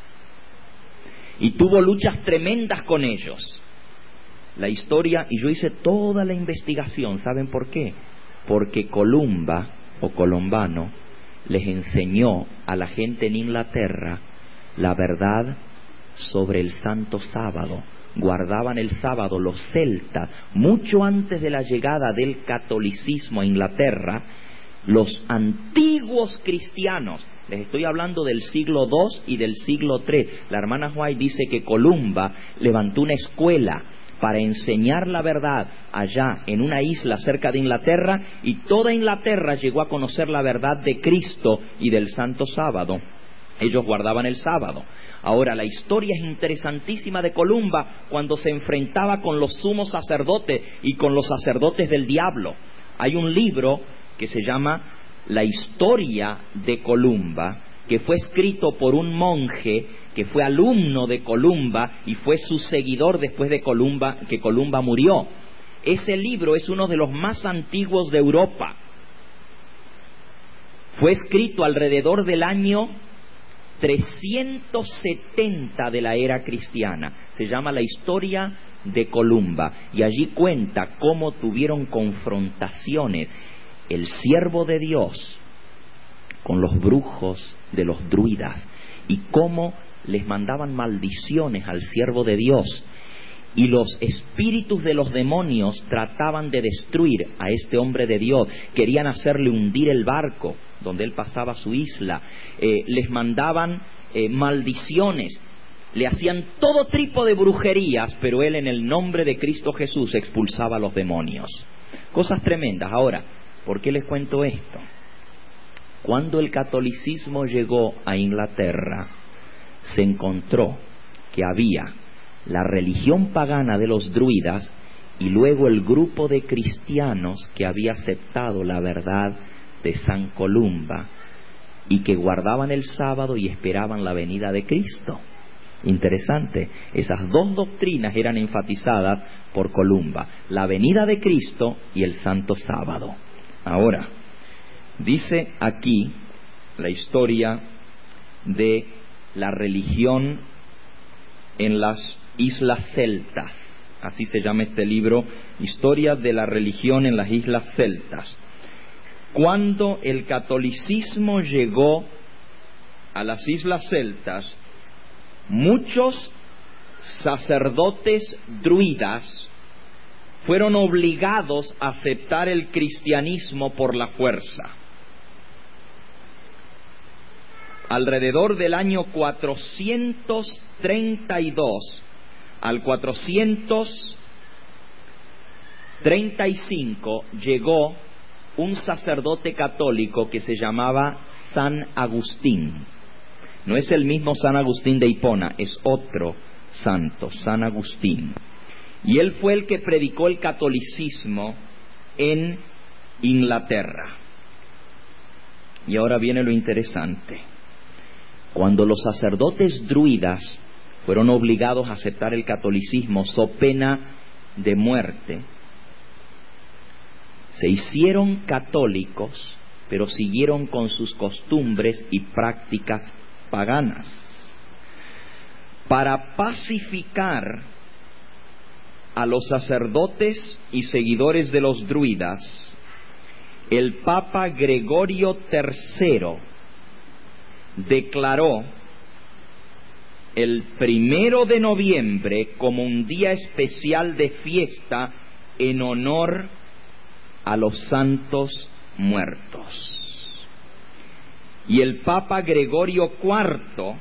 y tuvo luchas tremendas con ellos. La historia, y yo hice toda la investigación, ¿saben por qué? Porque Columba o Colombano les enseñó a la gente en Inglaterra la verdad sobre el santo sábado. Guardaban el sábado los celtas. Mucho antes de la llegada del catolicismo a Inglaterra, los antiguos cristianos, les estoy hablando del siglo II y del siglo III. La hermana White dice que Columba levantó una escuela para enseñar la verdad allá en una isla cerca de Inglaterra, y toda Inglaterra llegó a conocer la verdad de Cristo y del Santo Sábado. Ellos guardaban el sábado. Ahora, la historia es interesantísima de Columba cuando se enfrentaba con los sumos sacerdotes y con los sacerdotes del diablo. Hay un libro que se llama La historia de Columba, que fue escrito por un monje que fue alumno de Columba y fue su seguidor después de que Columba murió. Ese libro es uno de los más antiguos de Europa. Fue escrito alrededor del año 370 de la era cristiana. Se llama La historia de Columba, y allí cuenta cómo tuvieron confrontaciones el siervo de Dios con los brujos de los druidas, y cómo les mandaban maldiciones al siervo de Dios, y los espíritus de los demonios trataban de destruir a este hombre de Dios. Querían hacerle hundir el barco donde él pasaba su isla, les mandaban maldiciones, le hacían todo tipo de brujerías, pero él, en el nombre de Cristo Jesús, expulsaba a los demonios. Cosas tremendas. Ahora, ¿por qué les cuento esto? Cuando el catolicismo llegó a Inglaterra, se encontró que había la religión pagana de los druidas y luego el grupo de cristianos que había aceptado la verdad de San Columba y que guardaban el sábado y esperaban la venida de Cristo. Interesante, esas dos doctrinas eran enfatizadas por Columba: la venida de Cristo y el Santo Sábado. Ahora, dice aquí la historia de la religión en las Islas Celtas. Así se llama este libro, Historia de la religión en las Islas Celtas. Cuando el catolicismo llegó a las Islas Celtas, muchos sacerdotes druidas fueron obligados a aceptar el cristianismo por la fuerza. Alrededor del año 432 al 435 llegó un sacerdote católico que se llamaba San Agustín. No es el mismo San Agustín de Hipona, es otro santo, San Agustín. Y él fue el que predicó el catolicismo en Inglaterra. Y ahora viene lo interesante. Cuando los sacerdotes druidas fueron obligados a aceptar el catolicismo so pena de muerte, se hicieron católicos, pero siguieron con sus costumbres y prácticas paganas. Para pacificar a los sacerdotes y seguidores de los druidas, el Papa Gregorio III declaró el 1 de noviembre como un día especial de fiesta en honor a los santos muertos. Y el Papa Gregorio IV,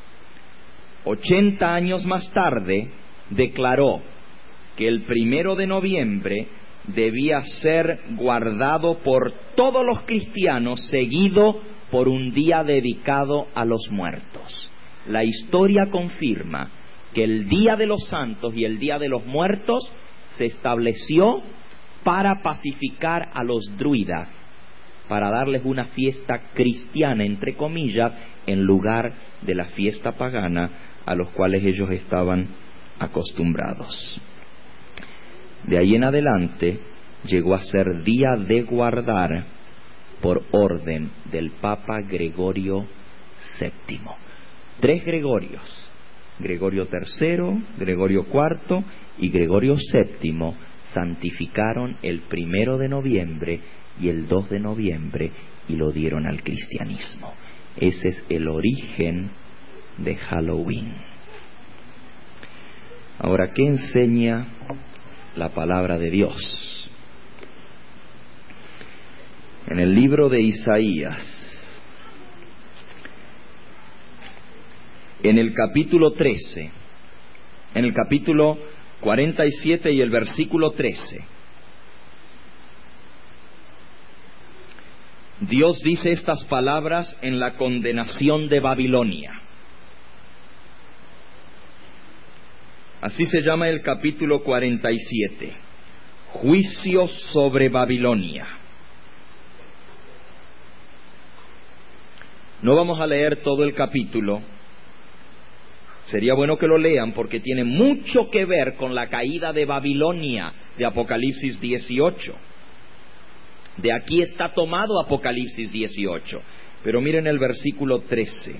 80 años más tarde, declaró que el 1 de noviembre debía ser guardado por todos los cristianos, seguido por un día dedicado a los muertos. La historia confirma que el Día de los Santos y el Día de los Muertos se estableció para pacificar a los druidas, para darles una fiesta cristiana, entre comillas, en lugar de la fiesta pagana a los cuales ellos estaban acostumbrados. De ahí en adelante llegó a ser día de guardar por orden del Papa Gregorio VII. 3 Gregorios, Gregorio III, Gregorio IV y Gregorio VII, santificaron el 1 de noviembre y el 2 de noviembre y lo dieron al cristianismo. Ese es el origen de Halloween. Ahora, ¿qué enseña la palabra de Dios? En el libro de Isaías, en el capítulo 13, en el capítulo 47 y el versículo 13. Dios dice estas palabras en la condenación de Babilonia. Así se llama el capítulo 47. Juicio sobre Babilonia. No vamos a leer todo el capítulo. Sería bueno que lo lean porque tiene mucho que ver con la caída de Babilonia de Apocalipsis 18. De aquí está tomado Apocalipsis 18. Pero miren el versículo 13.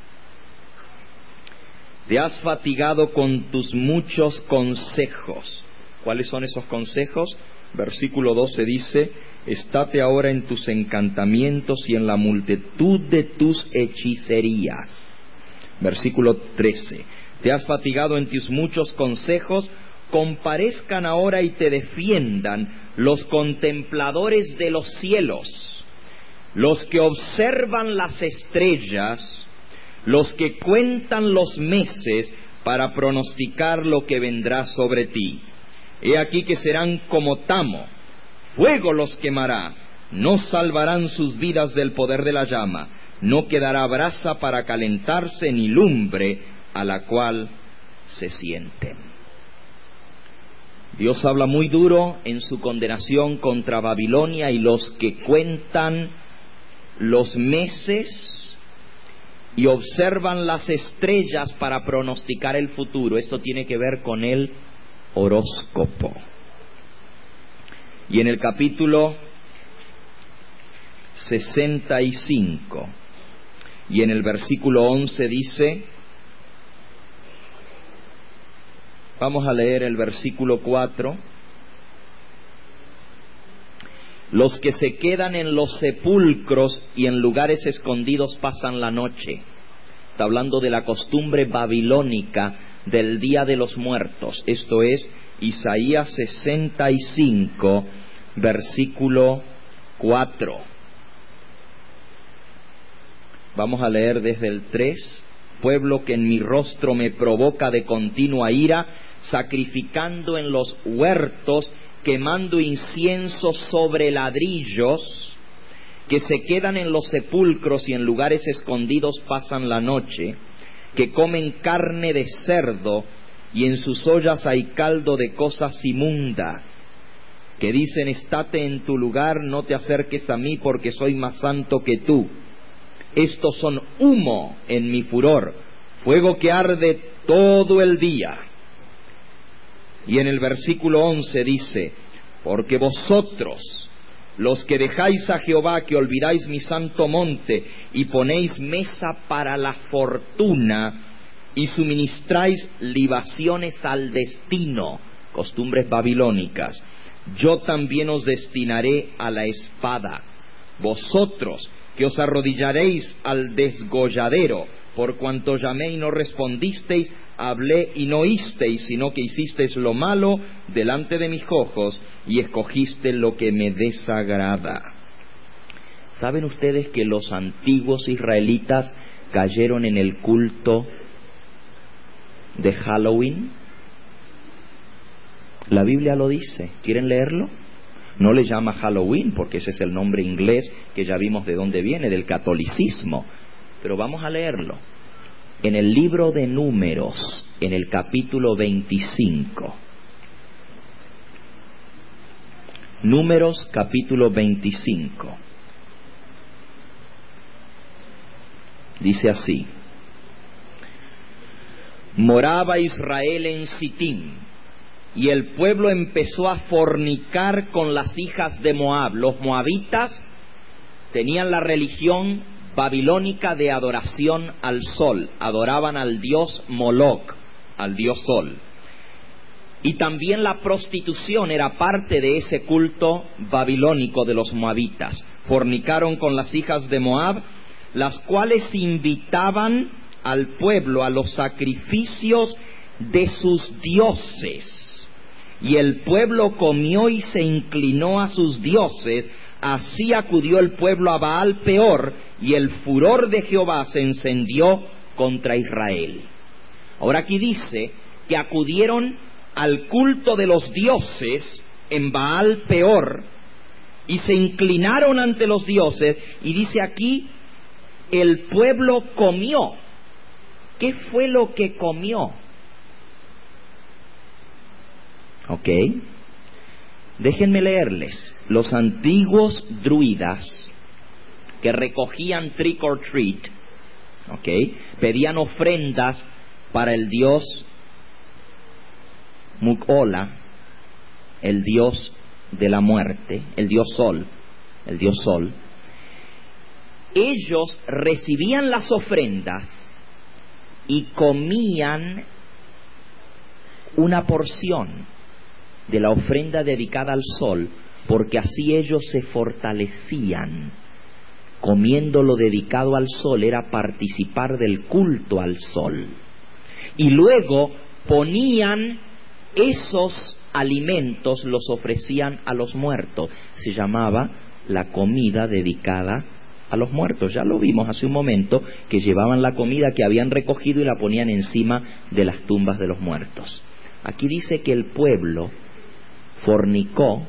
Te has fatigado con tus muchos consejos. ¿Cuáles son esos consejos? Versículo 12 dice: estate ahora en tus encantamientos y en la multitud de tus hechicerías. Versículo 13. Te has fatigado en tus muchos consejos, comparezcan ahora y te defiendan los contempladores de los cielos, los que observan las estrellas, los que cuentan los meses para pronosticar lo que vendrá sobre ti. He aquí que serán como tamo, fuego los quemará, no salvarán sus vidas del poder de la llama, no quedará brasa para calentarse ni lumbre a la cual se sienten. Dios habla muy duro en su condenación contra Babilonia y los que cuentan los meses y observan las estrellas para pronosticar el futuro. Esto tiene que ver con el horóscopo. Y en el capítulo 65 y en el versículo 11 dice, vamos a leer el versículo 4. Los que se quedan en los sepulcros y en lugares escondidos pasan la noche. Está hablando de la costumbre babilónica del Día de los Muertos. Esto es Isaías 65, versículo 4. Vamos a leer desde el 3. Pueblo que en mi rostro me provoca de continua ira, sacrificando en los huertos, quemando incienso sobre ladrillos, que se quedan en los sepulcros y en lugares escondidos pasan la noche, que comen carne de cerdo y en sus ollas hay caldo de cosas inmundas, que dicen: estate en tu lugar, no te acerques a mí porque soy más santo que tú. Estos son humo en mi furor, fuego que arde todo el día. Y en el versículo 11 dice: porque vosotros, los que dejáis a Jehová, que olvidáis mi santo monte, y ponéis mesa para la fortuna, y suministráis libaciones al destino, costumbres babilónicas, yo también os destinaré a la espada. Vosotros, que os arrodillaréis al desgolladero, por cuanto llamé y no respondisteis, hablé y no oísteis, sino que hicisteis lo malo delante de mis ojos, y escogiste lo que me desagrada. ¿Saben ustedes que los antiguos israelitas cayeron en el culto de Halloween? La Biblia lo dice. ¿Quieren leerlo? No le llama Halloween porque ese es el nombre inglés que ya vimos de dónde viene, del catolicismo. Pero vamos a leerlo. En el libro de Números, en el capítulo 25. Números capítulo 25. Dice así: moraba Israel en Sitín, y el pueblo empezó a fornicar con las hijas de Moab. Los moabitas tenían la religión babilónica de adoración al sol, adoraban al dios Moloc, al dios sol. Y también la prostitución era parte de ese culto babilónico de los moabitas. Fornicaron con las hijas de Moab, las cuales invitaban al pueblo a los sacrificios de sus dioses. Y el pueblo comió y se inclinó a sus dioses. Así acudió el pueblo a Baal Peor, y el furor de Jehová se encendió contra Israel. Ahora aquí dice que acudieron al culto de los dioses en Baal Peor y se inclinaron ante los dioses, y dice aquí, el pueblo comió. ¿Qué fue lo que comió? Ok, déjenme leerles. Los antiguos druidas que recogían trick or treat, ok, pedían ofrendas para el dios Muk-Ola, el dios de la muerte, el dios Sol. Ellos recibían las ofrendas y comían una porción de la ofrenda dedicada al Sol, porque así ellos se fortalecían. Comiendo lo dedicado al Sol era participar del culto al Sol. Y luego ponían esos alimentos, los ofrecían a los muertos. Se llamaba la comida dedicada a los muertos. Ya lo vimos hace un momento, que llevaban la comida que habían recogido y la ponían encima de las tumbas de los muertos. Aquí dice que el pueblo fornicó.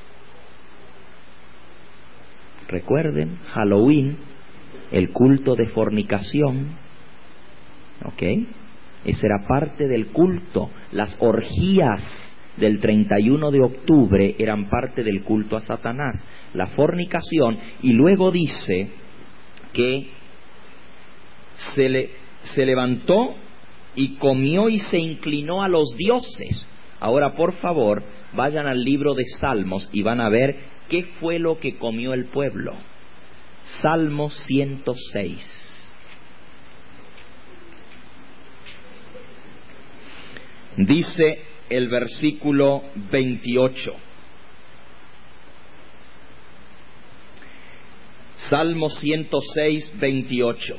Recuerden, Halloween, el culto de fornicación, ¿ok? Esa era parte del culto. Las orgías del 31 de octubre eran parte del culto a Satanás, la fornicación. Y luego dice que se levantó y comió y se inclinó a los dioses. Ahora, por favor, vayan al libro de Salmos y van a ver qué fue lo que comió el pueblo. Salmo 106. Dice el versículo 28. Salmo 106, 28.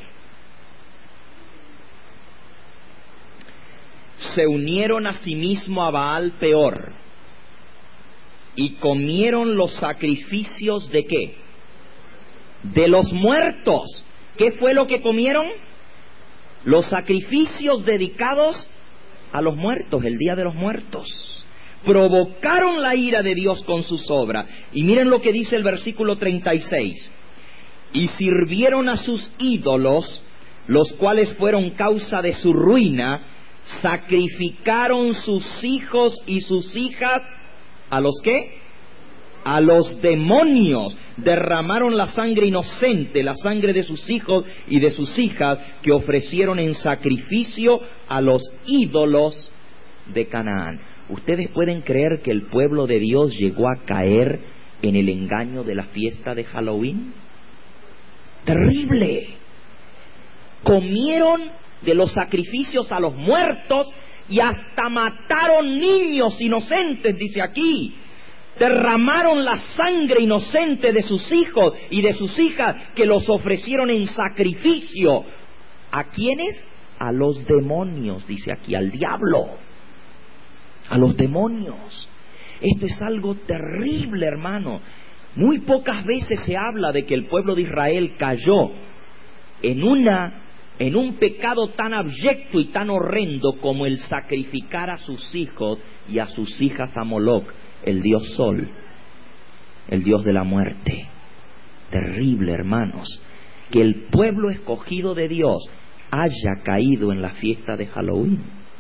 Se unieron asimismo a Baal Peor y comieron los sacrificios ¿de qué? De los muertos. ¿Qué fue lo que comieron? Los sacrificios dedicados a los muertos, el día de los muertos. Provocaron la ira de Dios con sus obras. Y miren lo que dice el versículo 36. Y sirvieron a sus ídolos, los cuales fueron causa de su ruina. Sacrificaron sus hijos y sus hijas. ¿A los qué? A los demonios. Derramaron la sangre inocente, la sangre de sus hijos y de sus hijas, que ofrecieron en sacrificio a los ídolos de Canaán. ¿Ustedes pueden creer que el pueblo de Dios llegó a caer en el engaño de la fiesta de Halloween? ¡Terrible! Comieron de los sacrificios a los muertos y hasta mataron niños inocentes, dice aquí. Derramaron la sangre inocente de sus hijos y de sus hijas, que los ofrecieron en sacrificio. ¿A quiénes? A los demonios, dice aquí, al diablo. A los demonios. Esto es algo terrible, hermano. Muy pocas veces se habla de que el pueblo de Israel cayó en un pecado tan abyecto y tan horrendo como el sacrificar a sus hijos y a sus hijas a Moloc, el dios Sol, el dios de la muerte. Terrible, hermanos, que el pueblo escogido de Dios haya caído en la fiesta de Halloween.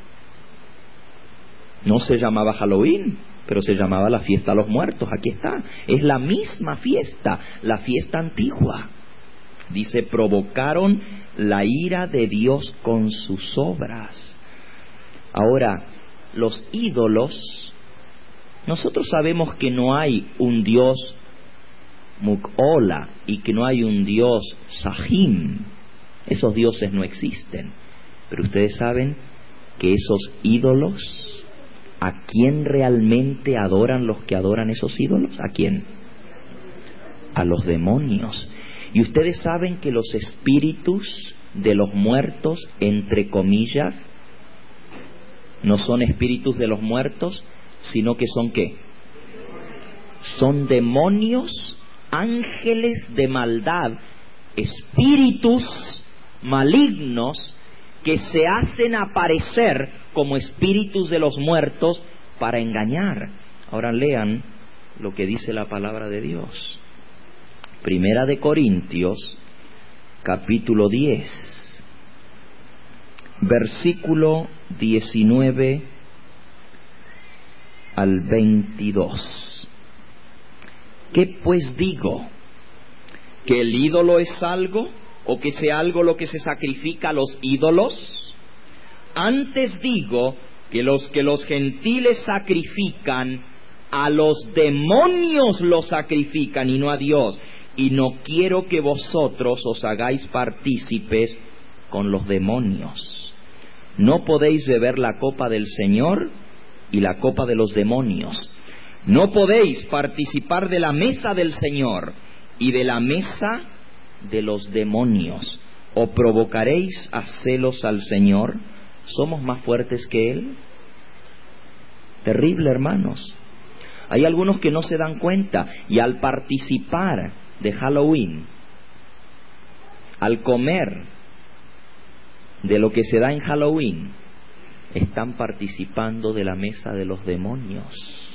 No se llamaba Halloween, pero se llamaba la fiesta de los muertos. Aquí está, es la misma fiesta, la fiesta antigua. Dice, provocaron la ira de Dios con sus obras. Ahora, los ídolos, nosotros sabemos que no hay un dios Muk-Ola y que no hay un dios Sahim. Esos dioses no existen. Pero ustedes saben que esos ídolos, ¿a quién realmente adoran los que adoran esos ídolos? ¿A quién? A los demonios. Y ustedes saben que los espíritus de los muertos, entre comillas, no son espíritus de los muertos, sino que son ¿qué? Son demonios, ángeles de maldad, espíritus malignos que se hacen aparecer como espíritus de los muertos para engañar. Ahora lean lo que dice la palabra de Dios. Primera de Corintios, capítulo 10, versículo 19 al 22. ¿Qué pues digo? ¿Que el ídolo es algo? ¿O que sea algo lo que se sacrifica a los ídolos? Antes digo que los gentiles sacrifican, a los demonios los sacrifican y no a Dios. Y no quiero que vosotros os hagáis partícipes con los demonios. No podéis beber la copa del Señor y la copa de los demonios. No podéis participar de la mesa del Señor y de la mesa de los demonios. ¿O provocaréis a celos al Señor? ¿Somos más fuertes que Él? Terrible, hermanos. Hay algunos que no se dan cuenta y al participar de Halloween, al comer de lo que se da en Halloween, están participando de la mesa de los demonios.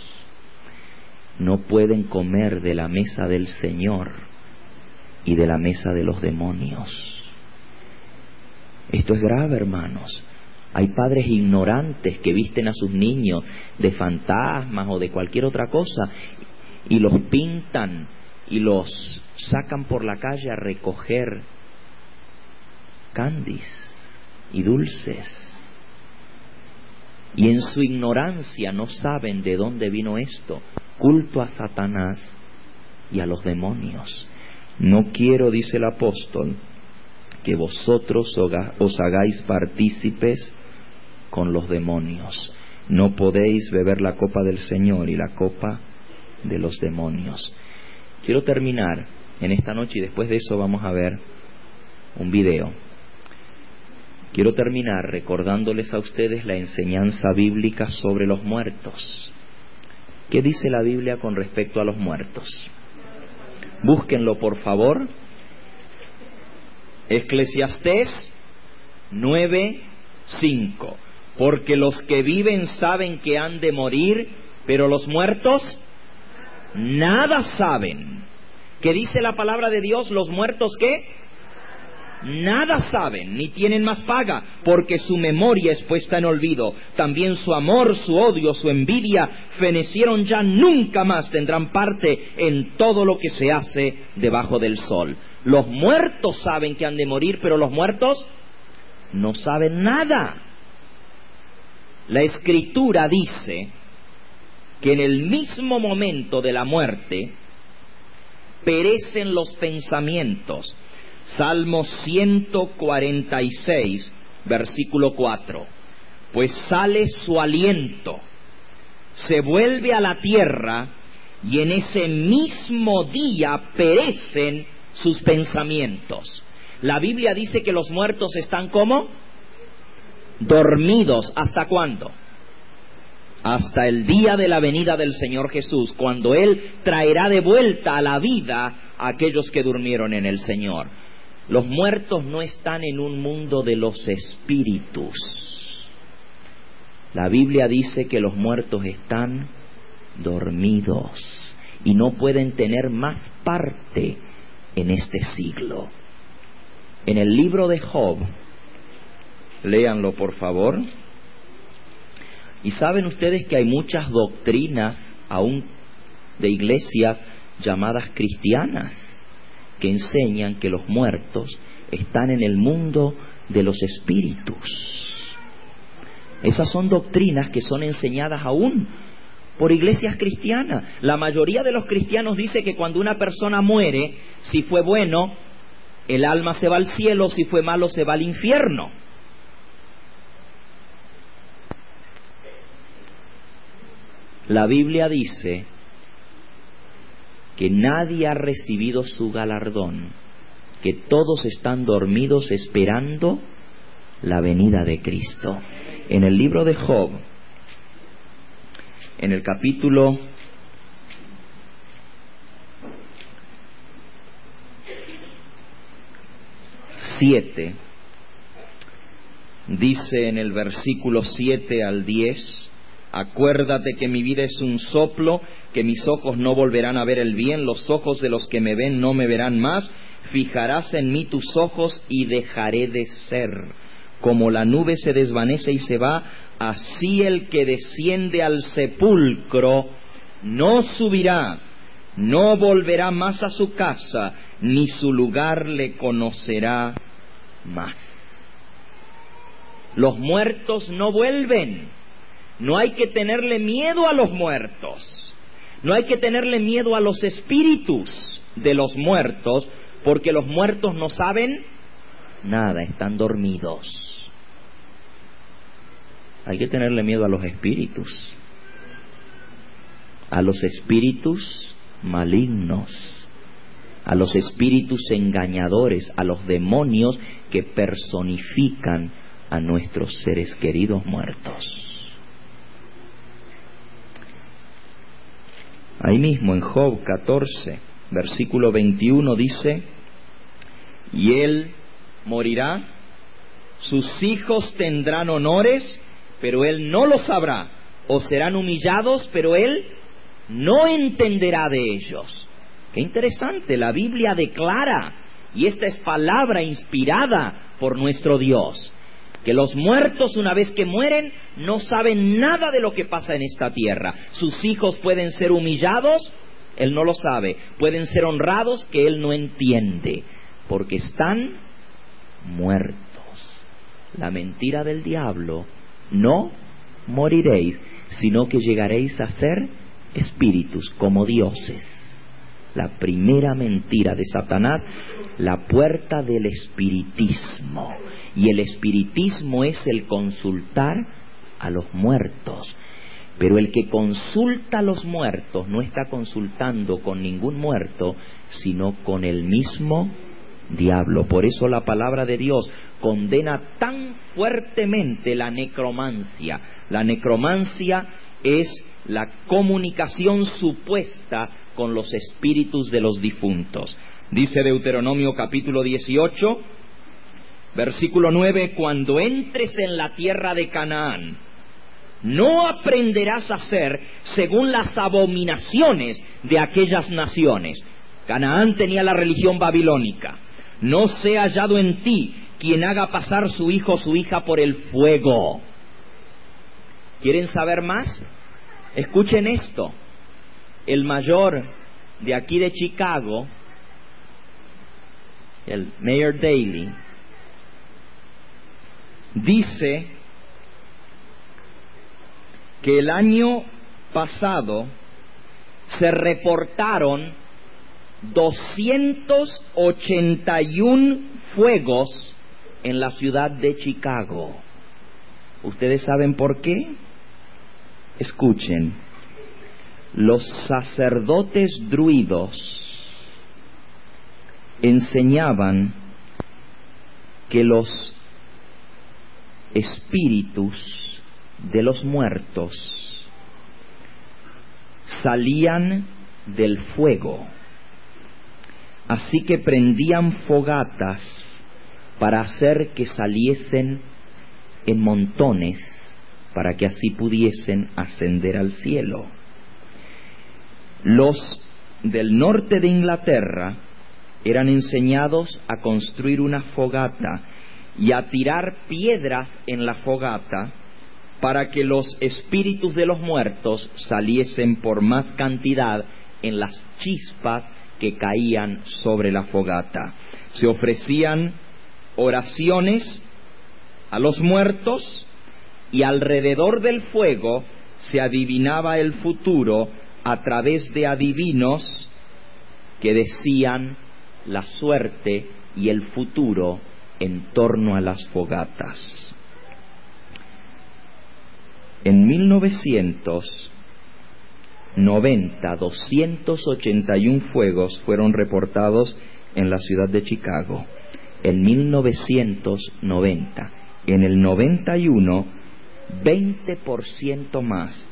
No pueden comer de la mesa del Señor y de la mesa de los demonios. Esto es grave, hermanos. Hay padres ignorantes que visten a sus niños de fantasmas o de cualquier otra cosa y los pintan y los sacan por la calle a recoger candies y dulces. Y en su ignorancia no saben de dónde vino esto. Culto a Satanás y a los demonios. No quiero, dice el apóstol, que vosotros os hagáis partícipes con los demonios. No podéis beber la copa del Señor y la copa de los demonios. Quiero terminar en esta noche y después de eso vamos a ver un video. Quiero terminar recordándoles a ustedes la enseñanza bíblica sobre los muertos. ¿Qué dice la Biblia con respecto a los muertos? Búsquenlo, por favor. Eclesiastés 9:5. Porque los que viven saben que han de morir, pero los muertos nada saben. ¿Qué dice la palabra de Dios? Los muertos, ¿qué? Nada saben, ni tienen más paga, porque su memoria es puesta en olvido. También su amor, su odio, su envidia fenecieron ya, nunca más tendrán parte en todo lo que se hace debajo del sol. Los muertos saben que han de morir, pero los muertos no saben nada. La Escritura dice que en el mismo momento de la muerte perecen los pensamientos. Salmo 146, versículo 4. Pues sale su aliento, se vuelve a la tierra, y en ese mismo día perecen sus pensamientos. La Biblia dice que los muertos están ¿cómo? Dormidos. ¿Hasta cuándo? Hasta el día de la venida del Señor Jesús, cuando Él traerá de vuelta a la vida a aquellos que durmieron en el Señor. Los muertos no están en un mundo de los espíritus. La Biblia dice que los muertos están dormidos y no pueden tener más parte en este siglo. En el libro de Job, léanlo por favor. Y saben ustedes que hay muchas doctrinas aún de iglesias llamadas cristianas que enseñan que los muertos están en el mundo de los espíritus. Esas son doctrinas que son enseñadas aún por iglesias cristianas. La mayoría de los cristianos dice que cuando una persona muere, si fue bueno, el alma se va al cielo, si fue malo, se va al infierno. La Biblia dice que nadie ha recibido su galardón, que todos están dormidos esperando la venida de Cristo. En el libro de Job, en el capítulo 7, dice en el versículo 7 al 10, Acuérdate que mi vida es un soplo, que mis ojos no volverán a ver el bien, los ojos de los que me ven no me verán más. Fijarás en mí tus ojos y dejaré de ser. Como la nube se desvanece y se va, así el que desciende al sepulcro no subirá, no volverá más a su casa, ni su lugar le conocerá más. Los muertos no vuelven. No hay que tenerle miedo a los muertos. No hay que tenerle miedo a los espíritus de los muertos, porque los muertos no saben nada, están dormidos. Hay que tenerle miedo a los espíritus malignos, a los espíritus engañadores, a los demonios que personifican a nuestros seres queridos muertos. Ahí mismo en Job 14, versículo 21 dice: y él morirá, sus hijos tendrán honores, pero él no lo sabrá, o serán humillados, pero él no entenderá de ellos. Qué interesante, la Biblia declara, y esta es palabra inspirada por nuestro Dios, que los muertos, una vez que mueren, no saben nada de lo que pasa en esta tierra. Sus hijos pueden ser humillados, él no lo sabe. Pueden ser honrados, que él no entiende, porque están muertos. La mentira del diablo: no moriréis, sino que llegaréis a ser espíritus como dioses. La primera mentira de Satanás, la puerta del espiritismo. Y el espiritismo es el consultar a los muertos. Pero el que consulta a los muertos no está consultando con ningún muerto, sino con el mismo diablo. Por eso la palabra de Dios condena tan fuertemente la necromancia. La necromancia es la comunicación supuesta con los espíritus de los difuntos. Dice Deuteronomio capítulo 18, versículo 9: cuando entres en la tierra de Canaán, no aprenderás a hacer según las abominaciones de aquellas naciones. Canaán tenía la religión babilónica. No sea hallado en ti quien haga pasar su hijo o su hija por el fuego. ¿Quieren saber más? Escuchen esto. El mayor de aquí de Chicago, el Mayor Daley, dice que el año pasado se reportaron 281 fuegos en la ciudad de Chicago. ¿Ustedes saben por qué? Escuchen. Los sacerdotes druidos enseñaban que los espíritus de los muertos salían del fuego, así que prendían fogatas para hacer que saliesen en montones, para que así pudiesen ascender al cielo. Los del norte de Inglaterra eran enseñados a construir una fogata y a tirar piedras en la fogata para que los espíritus de los muertos saliesen por más cantidad en las chispas que caían sobre la fogata. Se ofrecían oraciones a los muertos y alrededor del fuego se adivinaba el futuro a través de adivinos que decían la suerte y el futuro en torno a las fogatas. En 1990, 281 fuegos fueron reportados en la ciudad de Chicago. En 1990. En el 91, 20% más.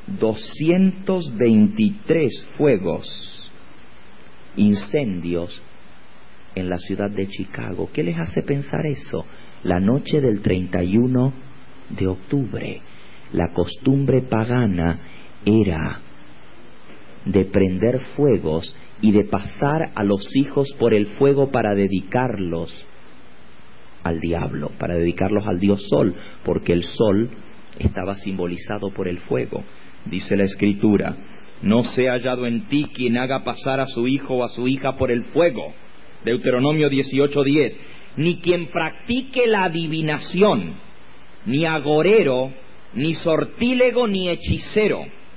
223 fuegos, incendios en la ciudad de Chicago. ¿Qué les hace pensar eso? La noche del 31 de octubre. La costumbre pagana era de prender fuegos y de pasar a los hijos por el fuego para dedicarlos al diablo, para dedicarlos al dios Sol, porque el Sol estaba simbolizado por el fuego. Dice la Escritura: no sea hallado en ti quien haga pasar a su hijo o a su hija por el fuego. Deuteronomio 18:10. Ni quien practique la adivinación, ni agorero, ni sortílego, ni hechicero,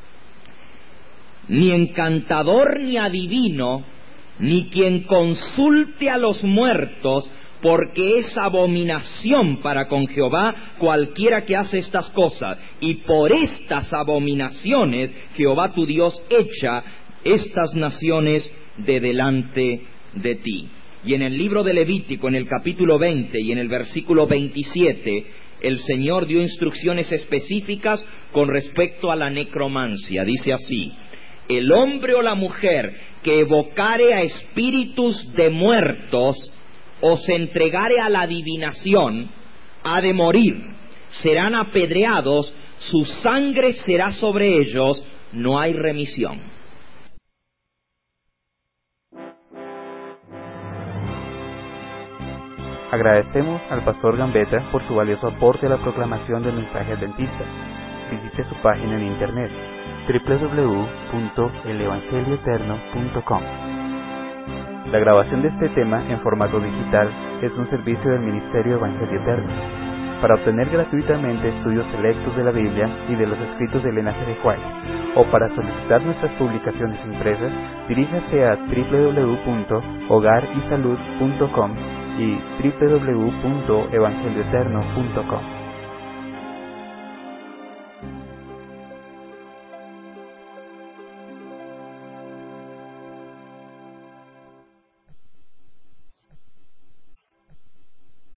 ni encantador, ni adivino, ni quien consulte a los muertos, porque es abominación para con Jehová cualquiera que hace estas cosas. Y por estas abominaciones Jehová tu Dios echa estas naciones de delante de ti. Y en el libro de Levítico, en el capítulo 20 y en el versículo 27, el Señor dio instrucciones específicas con respecto a la necromancia. Dice así: el hombre o la mujer que evocare a espíritus de muertos o se entregare a la adivinación, ha de morir. Serán apedreados, su sangre será sobre ellos, no hay remisión. Agradecemos al pastor Gambetta por su valioso aporte a la proclamación del mensaje adventista. Visite su página en internet www.elevangelioeterno.com. La grabación de este tema en formato digital es un servicio del Ministerio Evangelio Eterno. Para obtener gratuitamente estudios selectos de la Biblia y de los escritos de Elena G. White, o para solicitar nuestras publicaciones impresas, diríjase a www.hogarysalud.com y www.evangelioeterno.com.